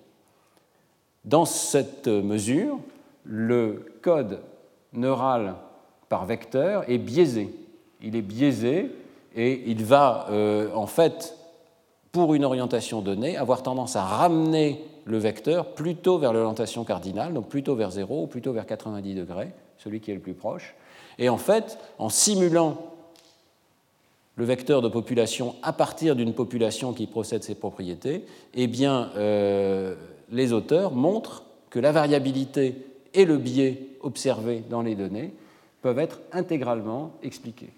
Dans cette mesure, le code neural par vecteur est biaisé. Il est biaisé et il va, en fait, pour une orientation donnée, avoir tendance à ramener le vecteur plutôt vers l'orientation cardinale, donc plutôt vers 0 ou plutôt vers 90 degrés, celui qui est le plus proche. Et en fait, en simulant le vecteur de population à partir d'une population qui possède ces propriétés, eh bien, les auteurs montrent que la variabilité et le biais observés dans les données peuvent être intégralement expliqués.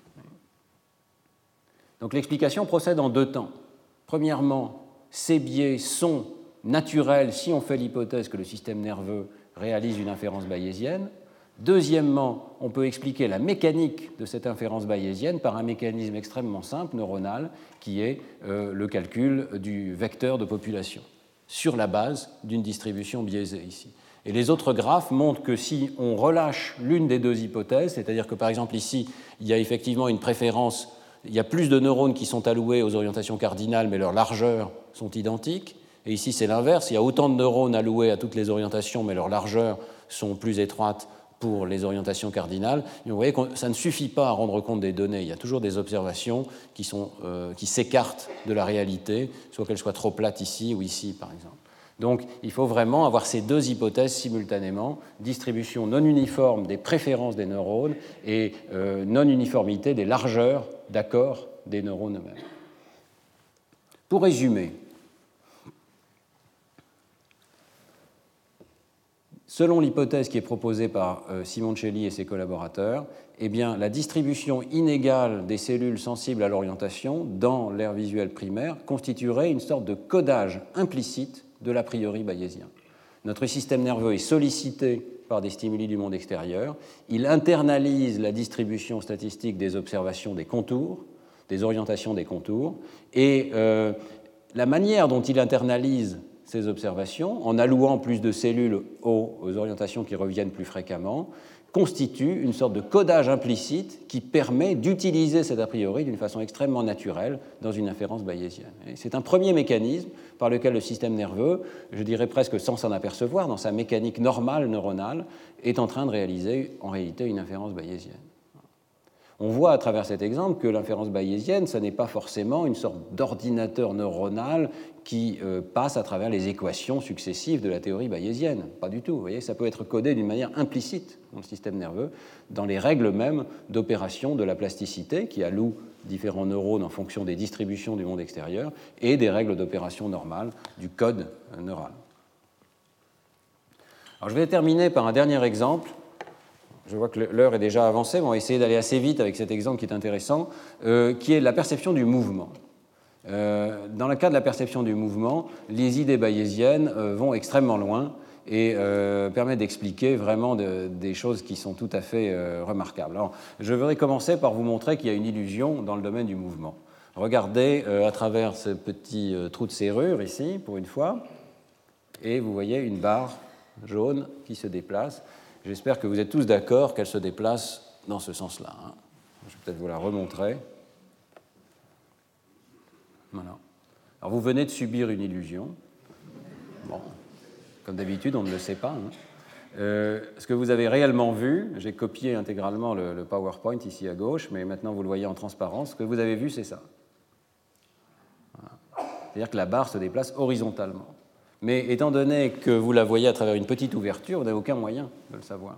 Donc l'explication procède en deux temps. Premièrement, ces biais sont naturels si on fait l'hypothèse que le système nerveux réalise une inférence bayésienne. Deuxièmement, on peut expliquer la mécanique de cette inférence bayésienne par un mécanisme extrêmement simple, neuronal, qui est le calcul du vecteur de population, sur la base d'une distribution biaisée ici. Et les autres graphes montrent que si on relâche l'une des deux hypothèses, c'est-à-dire que par exemple ici, il y a effectivement une préférence, il y a plus de neurones qui sont alloués aux orientations cardinales, mais leurs largeurs sont identiques, et ici c'est l'inverse, il y a autant de neurones alloués à toutes les orientations, mais leurs largeurs sont plus étroites pour les orientations cardinales. Et vous voyez que ça ne suffit pas à rendre compte des données. Il y a toujours des observations qui s'écartent de la réalité, soit qu'elles soient trop plates ici ou ici, par exemple. Donc, il faut vraiment avoir ces deux hypothèses simultanément, distribution non uniforme des préférences des neurones et non-uniformité des largeurs d'accord des neurones eux-mêmes. Pour résumer, selon l'hypothèse qui est proposée par Simoncelli et ses collaborateurs, eh bien, la distribution inégale des cellules sensibles à l'orientation dans l'aire visuelle primaire constituerait une sorte de codage implicite de l'a priori bayésien. Notre système nerveux est sollicité par des stimuli du monde extérieur. Il internalise la distribution statistique des observations des contours, des orientations des contours, et la manière dont il internalise ces observations, en allouant plus de cellules aux orientations qui reviennent plus fréquemment, constitue une sorte de codage implicite qui permet d'utiliser cet a priori d'une façon extrêmement naturelle dans une inférence bayésienne. C'est un premier mécanisme par lequel le système nerveux, je dirais presque sans s'en apercevoir, dans sa mécanique normale neuronale, est en train de réaliser en réalité une inférence bayésienne. On voit à travers cet exemple que l'inférence bayésienne, ce n'est pas forcément une sorte d'ordinateur neuronal qui passe à travers les équations successives de la théorie bayésienne. Pas du tout. Vous voyez, ça peut être codé d'une manière implicite dans le système nerveux, dans les règles mêmes d'opération de la plasticité qui alloue différents neurones en fonction des distributions du monde extérieur et des règles d'opération normales du code neural. Alors, je vais terminer par un dernier exemple. Je vois que l'heure est déjà avancée, mais on va essayer d'aller assez vite avec cet exemple qui est intéressant, qui est la perception du mouvement. Dans le cas de la perception du mouvement, les idées bayésiennes vont extrêmement loin et permettent d'expliquer vraiment des choses qui sont tout à fait remarquables. Alors, je voudrais commencer par vous montrer qu'il y a une illusion dans le domaine du mouvement. Regardez à travers ce petit trou de serrure ici, pour une fois, et vous voyez une barre jaune qui se déplace. J'espère que vous êtes tous d'accord qu'elle se déplace dans ce sens-là. Je vais peut-être vous la remontrer. Voilà. Alors vous venez de subir une illusion. Bon, comme d'habitude, on ne le sait pas. Ce que vous avez réellement vu, j'ai copié intégralement le PowerPoint ici à gauche, mais maintenant vous le voyez en transparence. Ce que vous avez vu, c'est ça. Voilà. C'est-à-dire que la barre se déplace horizontalement. Mais étant donné que vous la voyez à travers une petite ouverture, vous n'avez aucun moyen de le savoir.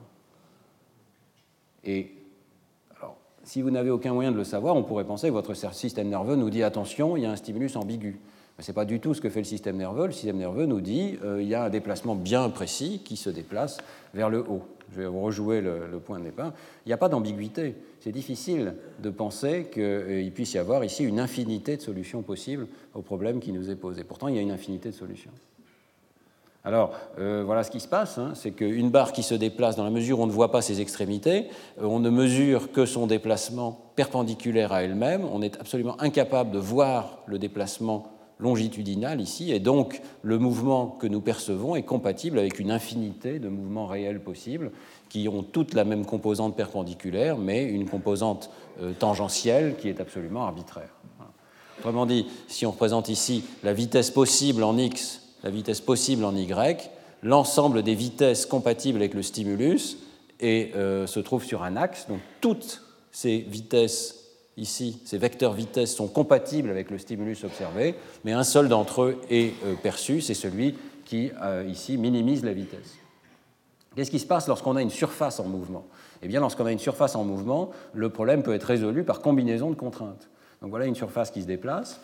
Et alors, si vous n'avez aucun moyen de le savoir, on pourrait penser que votre système nerveux nous dit « attention, il y a un stimulus ambigu ». Mais ce n'est pas du tout ce que fait le système nerveux. Le système nerveux nous dit il y a un déplacement bien précis qui se déplace vers le haut. Je vais vous rejouer le point de départ. Il n'y a pas d'ambiguïté. C'est difficile de penser qu'il puisse y avoir ici une infinité de solutions possibles au problème qui nous est posé. Pourtant, il y a une infinité de solutions. Alors, voilà ce qui se passe, c'est qu'une barre qui se déplace, dans la mesure où on ne voit pas ses extrémités, on ne mesure que son déplacement perpendiculaire à elle-même, on est absolument incapable de voir le déplacement longitudinal ici, et donc le mouvement que nous percevons est compatible avec une infinité de mouvements réels possibles qui ont toutes la même composante perpendiculaire, mais une composante tangentielle qui est absolument arbitraire. Voilà. Autrement dit, si on représente ici la vitesse possible en x, la vitesse possible en y, l'ensemble des vitesses compatibles avec le stimulus se trouve sur un axe. Donc toutes ces vitesses ici, ces vecteurs vitesse sont compatibles avec le stimulus observé, mais un seul d'entre eux est perçu, c'est celui qui, ici, minimise la vitesse. Qu'est-ce qui se passe lorsqu'on a une surface en mouvement? Eh bien, lorsqu'on a une surface en mouvement, le problème peut être résolu par combinaison de contraintes. Donc voilà une surface qui se déplace.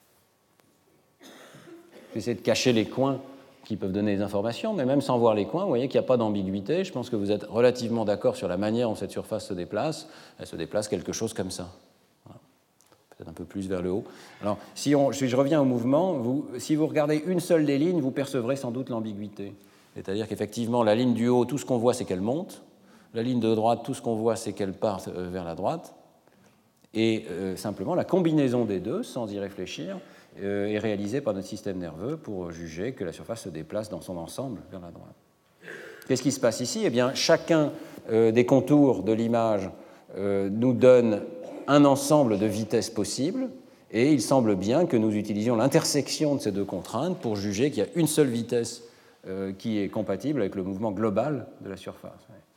J'essaie de cacher les coins qui peuvent donner des informations, mais même sans voir les coins, vous voyez qu'il n'y a pas d'ambiguïté. Je pense que vous êtes relativement d'accord sur la manière dont cette surface se déplace. Elle se déplace quelque chose comme ça. Voilà. Peut-être un peu plus vers le haut. Alors, si je reviens au mouvement, si vous regardez une seule des lignes, vous percevrez sans doute l'ambiguïté. C'est-à-dire qu'effectivement, la ligne du haut, tout ce qu'on voit, c'est qu'elle monte. La ligne de droite, tout ce qu'on voit, c'est qu'elle part vers la droite. Et simplement, la combinaison des deux, sans y réfléchir, est réalisée par notre système nerveux pour juger que la surface se déplace dans son ensemble vers la droite. Qu'est-ce qui se passe ici? Eh bien, chacun des contours de l'image nous donne un ensemble de vitesses possibles, et il semble bien que nous utilisions l'intersection de ces deux contraintes pour juger qu'il y a une seule vitesse qui est compatible avec le mouvement global de la surface.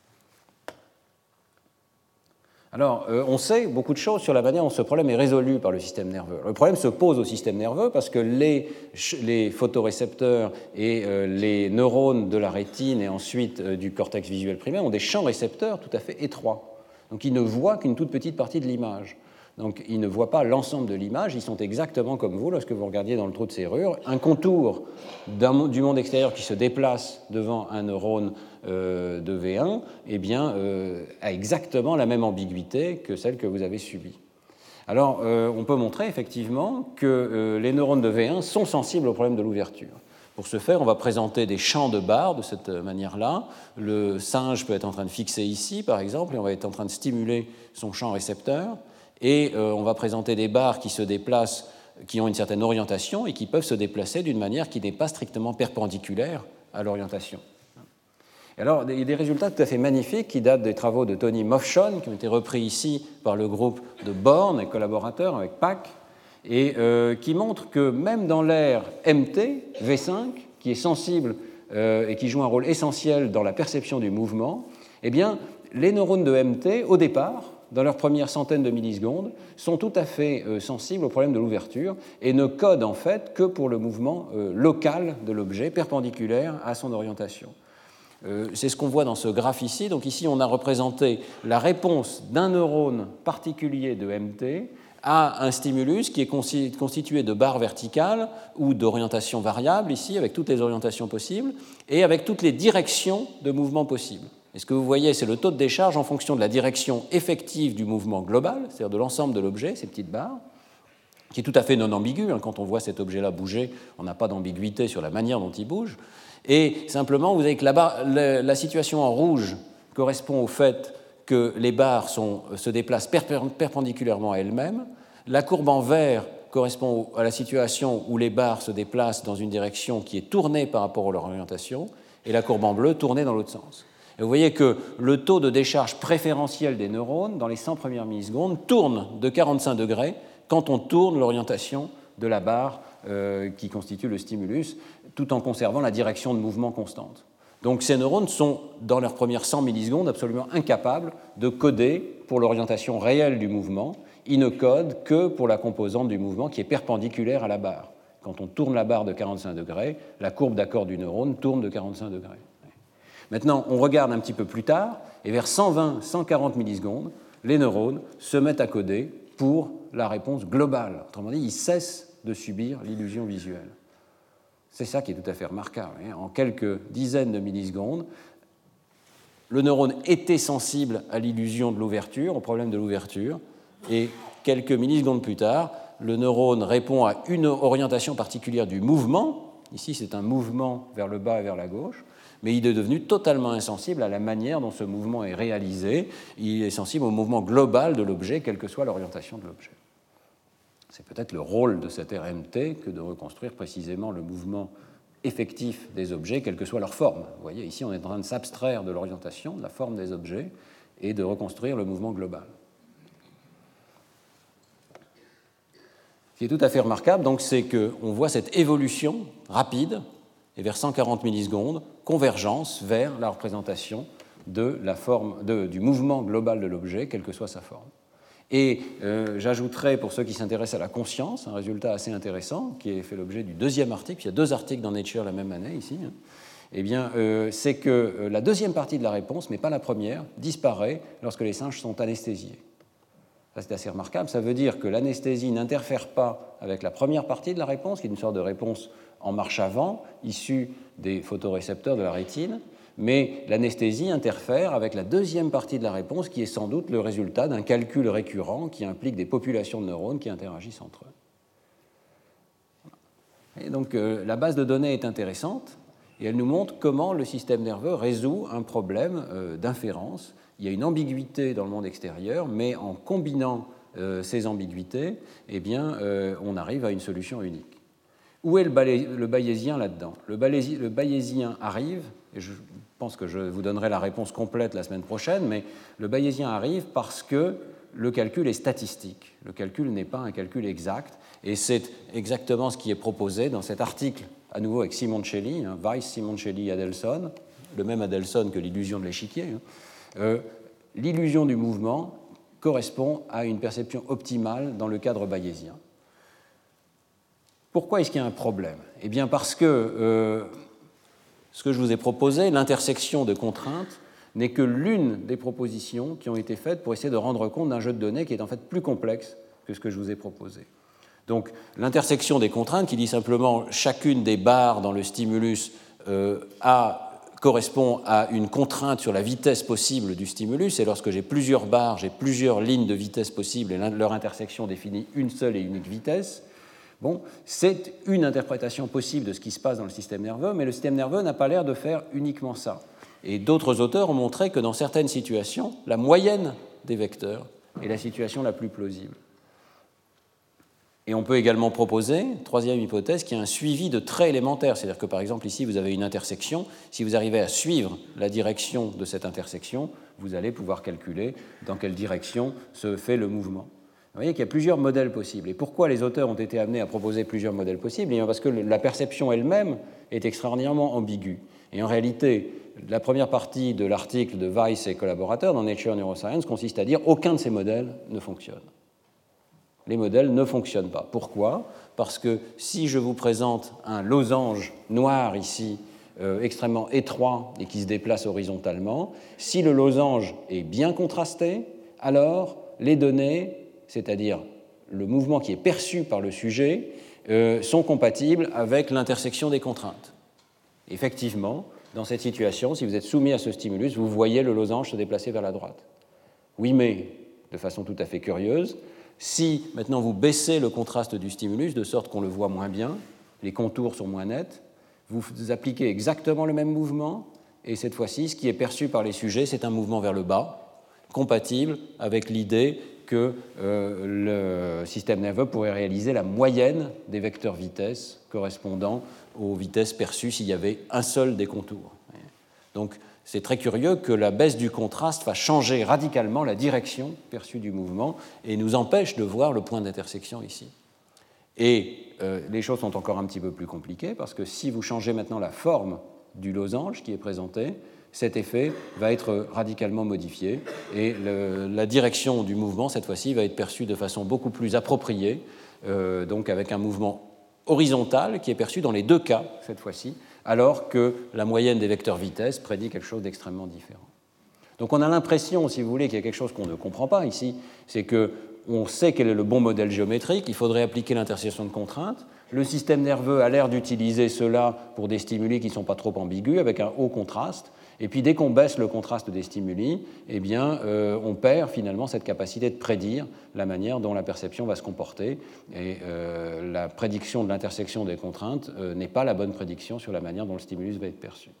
Alors, on sait beaucoup de choses sur la manière dont ce problème est résolu par le système nerveux. Le problème se pose au système nerveux parce que les photorécepteurs et les neurones de la rétine et ensuite du cortex visuel primaire ont des champs récepteurs tout à fait étroits. Donc, ils ne voient qu'une toute petite partie de l'image. Donc, ils ne voient pas l'ensemble de l'image. Ils sont exactement comme vous lorsque vous regardiez dans le trou de serrure. Un contour du monde extérieur qui se déplace devant un neurone de V1 eh bien, a exactement la même ambiguïté que celle que vous avez subie. Alors, on peut montrer effectivement que les neurones de V1 sont sensibles au problème de l'ouverture. Pour ce faire, on va présenter des champs de barres de cette manière-là. Le singe peut être en train de fixer ici, par exemple, et on va être en train de stimuler son champ récepteur. Et on va présenter des barres qui se déplacent, qui ont une certaine orientation et qui peuvent se déplacer d'une manière qui n'est pas strictement perpendiculaire à l'orientation. Et alors, il y a des résultats tout à fait magnifiques qui datent des travaux de Tony Mofshon, qui ont été repris ici par le groupe de Born et collaborateurs avec PAC, et qui montrent que même dans l'air MT, V5, qui est sensible et qui joue un rôle essentiel dans la perception du mouvement, eh bien, les neurones de MT, au départ, dans leurs premières centaines de millisecondes, sont tout à fait sensibles au problème de l'ouverture et ne codent en fait que pour le mouvement local de l'objet, perpendiculaire à son orientation. C'est ce qu'on voit dans ce graphe ici. Donc ici, on a représenté la réponse d'un neurone particulier de MT à un stimulus qui est constitué de barres verticales ou d'orientation variable, ici, avec toutes les orientations possibles, et avec toutes les directions de mouvement possibles. Et ce que vous voyez, c'est le taux de décharge en fonction de la direction effective du mouvement global, c'est-à-dire de l'ensemble de l'objet, ces petites barres, qui est tout à fait non ambigu. Quand on voit cet objet-là bouger, on n'a pas d'ambiguïté sur la manière dont il bouge. Et simplement, vous avez que la situation en rouge correspond au fait que les barres se déplacent perpendiculairement à elles-mêmes. La courbe en vert correspond à la situation où les barres se déplacent dans une direction qui est tournée par rapport à leur orientation, et la courbe en bleu tournée dans l'autre sens. Et vous voyez que le taux de décharge préférentiel des neurones, dans les 100 premières millisecondes, tourne de 45 degrés quand on tourne l'orientation de la barre qui constitue le stimulus, tout en conservant la direction de mouvement constante. Donc ces neurones sont, dans leurs premières 100 millisecondes, absolument incapables de coder pour l'orientation réelle du mouvement. Ils ne codent que pour la composante du mouvement qui est perpendiculaire à la barre. Quand on tourne la barre de 45 degrés, la courbe d'accord du neurone tourne de 45 degrés. Maintenant, on regarde un petit peu plus tard, et vers 120-140 millisecondes, les neurones se mettent à coder pour la réponse globale. Autrement dit, ils cessent de subir l'illusion visuelle. C'est ça qui est tout à fait remarquable. En quelques dizaines de millisecondes, le neurone était sensible à l'illusion de l'ouverture, au problème de l'ouverture, et quelques millisecondes plus tard, le neurone répond à une orientation particulière du mouvement. Ici, c'est un mouvement vers le bas et vers la gauche, mais il est devenu totalement insensible à la manière dont ce mouvement est réalisé. Il est sensible au mouvement global de l'objet, quelle que soit l'orientation de l'objet. C'est peut-être le rôle de cette RMT que de reconstruire précisément le mouvement effectif des objets, quelle que soit leur forme. Vous voyez, ici, on est en train de s'abstraire de l'orientation, de la forme des objets, et de reconstruire le mouvement global. Ce qui est tout à fait remarquable, donc, c'est qu'on voit cette évolution rapide, et vers 140 millisecondes, convergence vers la représentation de la forme, du mouvement global de l'objet, quelle que soit sa forme. Et j'ajouterai, pour ceux qui s'intéressent à la conscience, un résultat assez intéressant qui est fait l'objet du deuxième article. Il y a 2 articles dans Nature la même année ici. Eh bien, c'est que la deuxième partie de la réponse, mais pas la première, disparaît lorsque les singes sont anesthésiés. Ça, c'est assez remarquable. Ça veut dire que l'anesthésie n'interfère pas avec la première partie de la réponse, qui est une sorte de réponse en marche avant, issue des photorécepteurs de la rétine, mais l'anesthésie interfère avec la deuxième partie de la réponse, qui est sans doute le résultat d'un calcul récurrent qui implique des populations de neurones qui interagissent entre eux. Et donc, la base de données est intéressante, et elle nous montre comment le système nerveux résout un problème d'inférence. Il y a une ambiguïté dans le monde extérieur, mais en combinant ces ambiguïtés, eh bien, on arrive à une solution unique. Où est le bayésien là-dedans ? Le bayésien arrive, et je pense que je vous donnerai la réponse complète la semaine prochaine, mais le bayésien arrive parce que le calcul est statistique. Le calcul n'est pas un calcul exact, et c'est exactement ce qui est proposé dans cet article, à nouveau avec Simoncelli, Weiss, Simoncelli, Adelson, le même Adelson que l'illusion de l'échiquier. L'illusion du mouvement correspond à une perception optimale dans le cadre bayésien. Pourquoi est-ce qu'il y a un problème ? Eh bien parce que ce que je vous ai proposé, l'intersection de contraintes, n'est que l'une des propositions qui ont été faites pour essayer de rendre compte d'un jeu de données qui est en fait plus complexe que ce que je vous ai proposé. Donc l'intersection des contraintes, qui dit simplement chacune des barres dans le stimulus correspond à une contrainte sur la vitesse possible du stimulus, et lorsque j'ai plusieurs barres, j'ai plusieurs lignes de vitesse possibles, et leur intersection définit une seule et unique vitesse. Bon, c'est une interprétation possible de ce qui se passe dans le système nerveux, mais le système nerveux n'a pas l'air de faire uniquement ça. Et d'autres auteurs ont montré que dans certaines situations, la moyenne des vecteurs est la situation la plus plausible. Et on peut également proposer, troisième hypothèse, qu'il y a un suivi de traits élémentaires. C'est-à-dire que, par exemple, ici, vous avez une intersection. Si vous arrivez à suivre la direction de cette intersection, vous allez pouvoir calculer dans quelle direction se fait le mouvement. Vous voyez qu'il y a plusieurs modèles possibles. Et pourquoi les auteurs ont été amenés à proposer plusieurs modèles possibles ? Parce que la perception elle-même est extraordinairement ambiguë. Et en réalité, la première partie de l'article de Weiss et collaborateurs dans Nature Neuroscience consiste à dire qu'aucun de ces modèles ne fonctionne. Les modèles ne fonctionnent pas. Pourquoi ? Parce que si je vous présente un losange noir ici, extrêmement étroit et qui se déplace horizontalement, si le losange est bien contrasté, alors les données, c'est-à-dire le mouvement qui est perçu par le sujet, sont compatibles avec l'intersection des contraintes. Effectivement, dans cette situation, si vous êtes soumis à ce stimulus, vous voyez le losange se déplacer vers la droite. Oui, mais de façon tout à fait curieuse, si maintenant vous baissez le contraste du stimulus de sorte qu'on le voit moins bien, les contours sont moins nets, vous appliquez exactement le même mouvement, et cette fois-ci, ce qui est perçu par les sujets, c'est un mouvement vers le bas, compatible avec l'idée que le système nerveux pourrait réaliser la moyenne des vecteurs vitesse correspondant aux vitesses perçues s'il y avait un seul des contours. Donc, c'est très curieux que la baisse du contraste va changer radicalement la direction perçue du mouvement et nous empêche de voir le point d'intersection ici. Et les choses sont encore un petit peu plus compliquées parce que si vous changez maintenant la forme du losange qui est présenté, cet effet va être radicalement modifié et la direction du mouvement, cette fois-ci, va être perçue de façon beaucoup plus appropriée, donc avec un mouvement horizontal qui est perçu dans les deux cas, cette fois-ci, alors que la moyenne des vecteurs vitesse prédit quelque chose d'extrêmement différent. Donc on a l'impression, si vous voulez, qu'il y a quelque chose qu'on ne comprend pas ici, c'est qu'on sait quel est le bon modèle géométrique, il faudrait appliquer l'intersection de contraintes, le système nerveux a l'air d'utiliser cela pour des stimuli qui ne sont pas trop ambigus, avec un haut contraste, et puis dès qu'on baisse le contraste des stimuli, eh bien, on perd finalement cette capacité de prédire la manière dont la perception va se comporter. Et la prédiction de l'intersection des contraintes n'est pas la bonne prédiction sur la manière dont le stimulus va être perçu.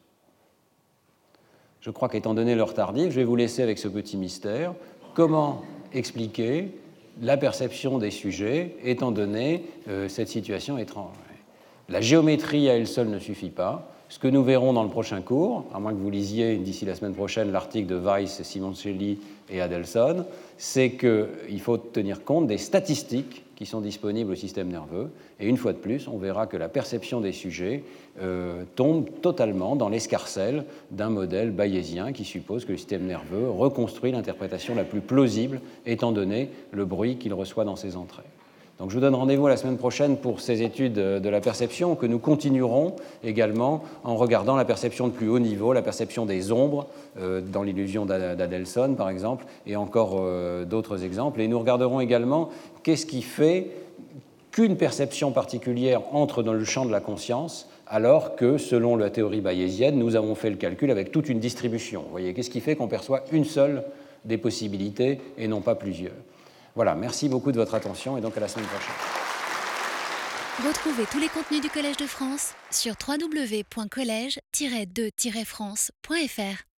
Je crois qu'étant donné l'heure tardive, je vais vous laisser avec ce petit mystère. Comment expliquer la perception des sujets étant donné cette situation étrange ? La géométrie à elle seule ne suffit pas. Ce que nous verrons dans le prochain cours, à moins que vous lisiez d'ici la semaine prochaine l'article de Weiss, Simoncelli et Adelson, c'est qu'il faut tenir compte des statistiques qui sont disponibles au système nerveux. Et une fois de plus, on verra que la perception des sujets tombe totalement dans l'escarcelle d'un modèle bayésien qui suppose que le système nerveux reconstruit l'interprétation la plus plausible étant donné le bruit qu'il reçoit dans ses entrées. Donc je vous donne rendez-vous la semaine prochaine pour ces études de la perception que nous continuerons également en regardant la perception de plus haut niveau, la perception des ombres, dans l'illusion d'Adelson par exemple, et encore d'autres exemples. Et nous regarderons également qu'est-ce qui fait qu'une perception particulière entre dans le champ de la conscience alors que, selon la théorie bayésienne, nous avons fait le calcul avec toute une distribution. Vous voyez, qu'est-ce qui fait qu'on perçoit une seule des possibilités et non pas plusieurs? Voilà, merci beaucoup de votre attention et donc à la semaine prochaine. Retrouvez tous les contenus du Collège de France sur www.collège-2-france.fr.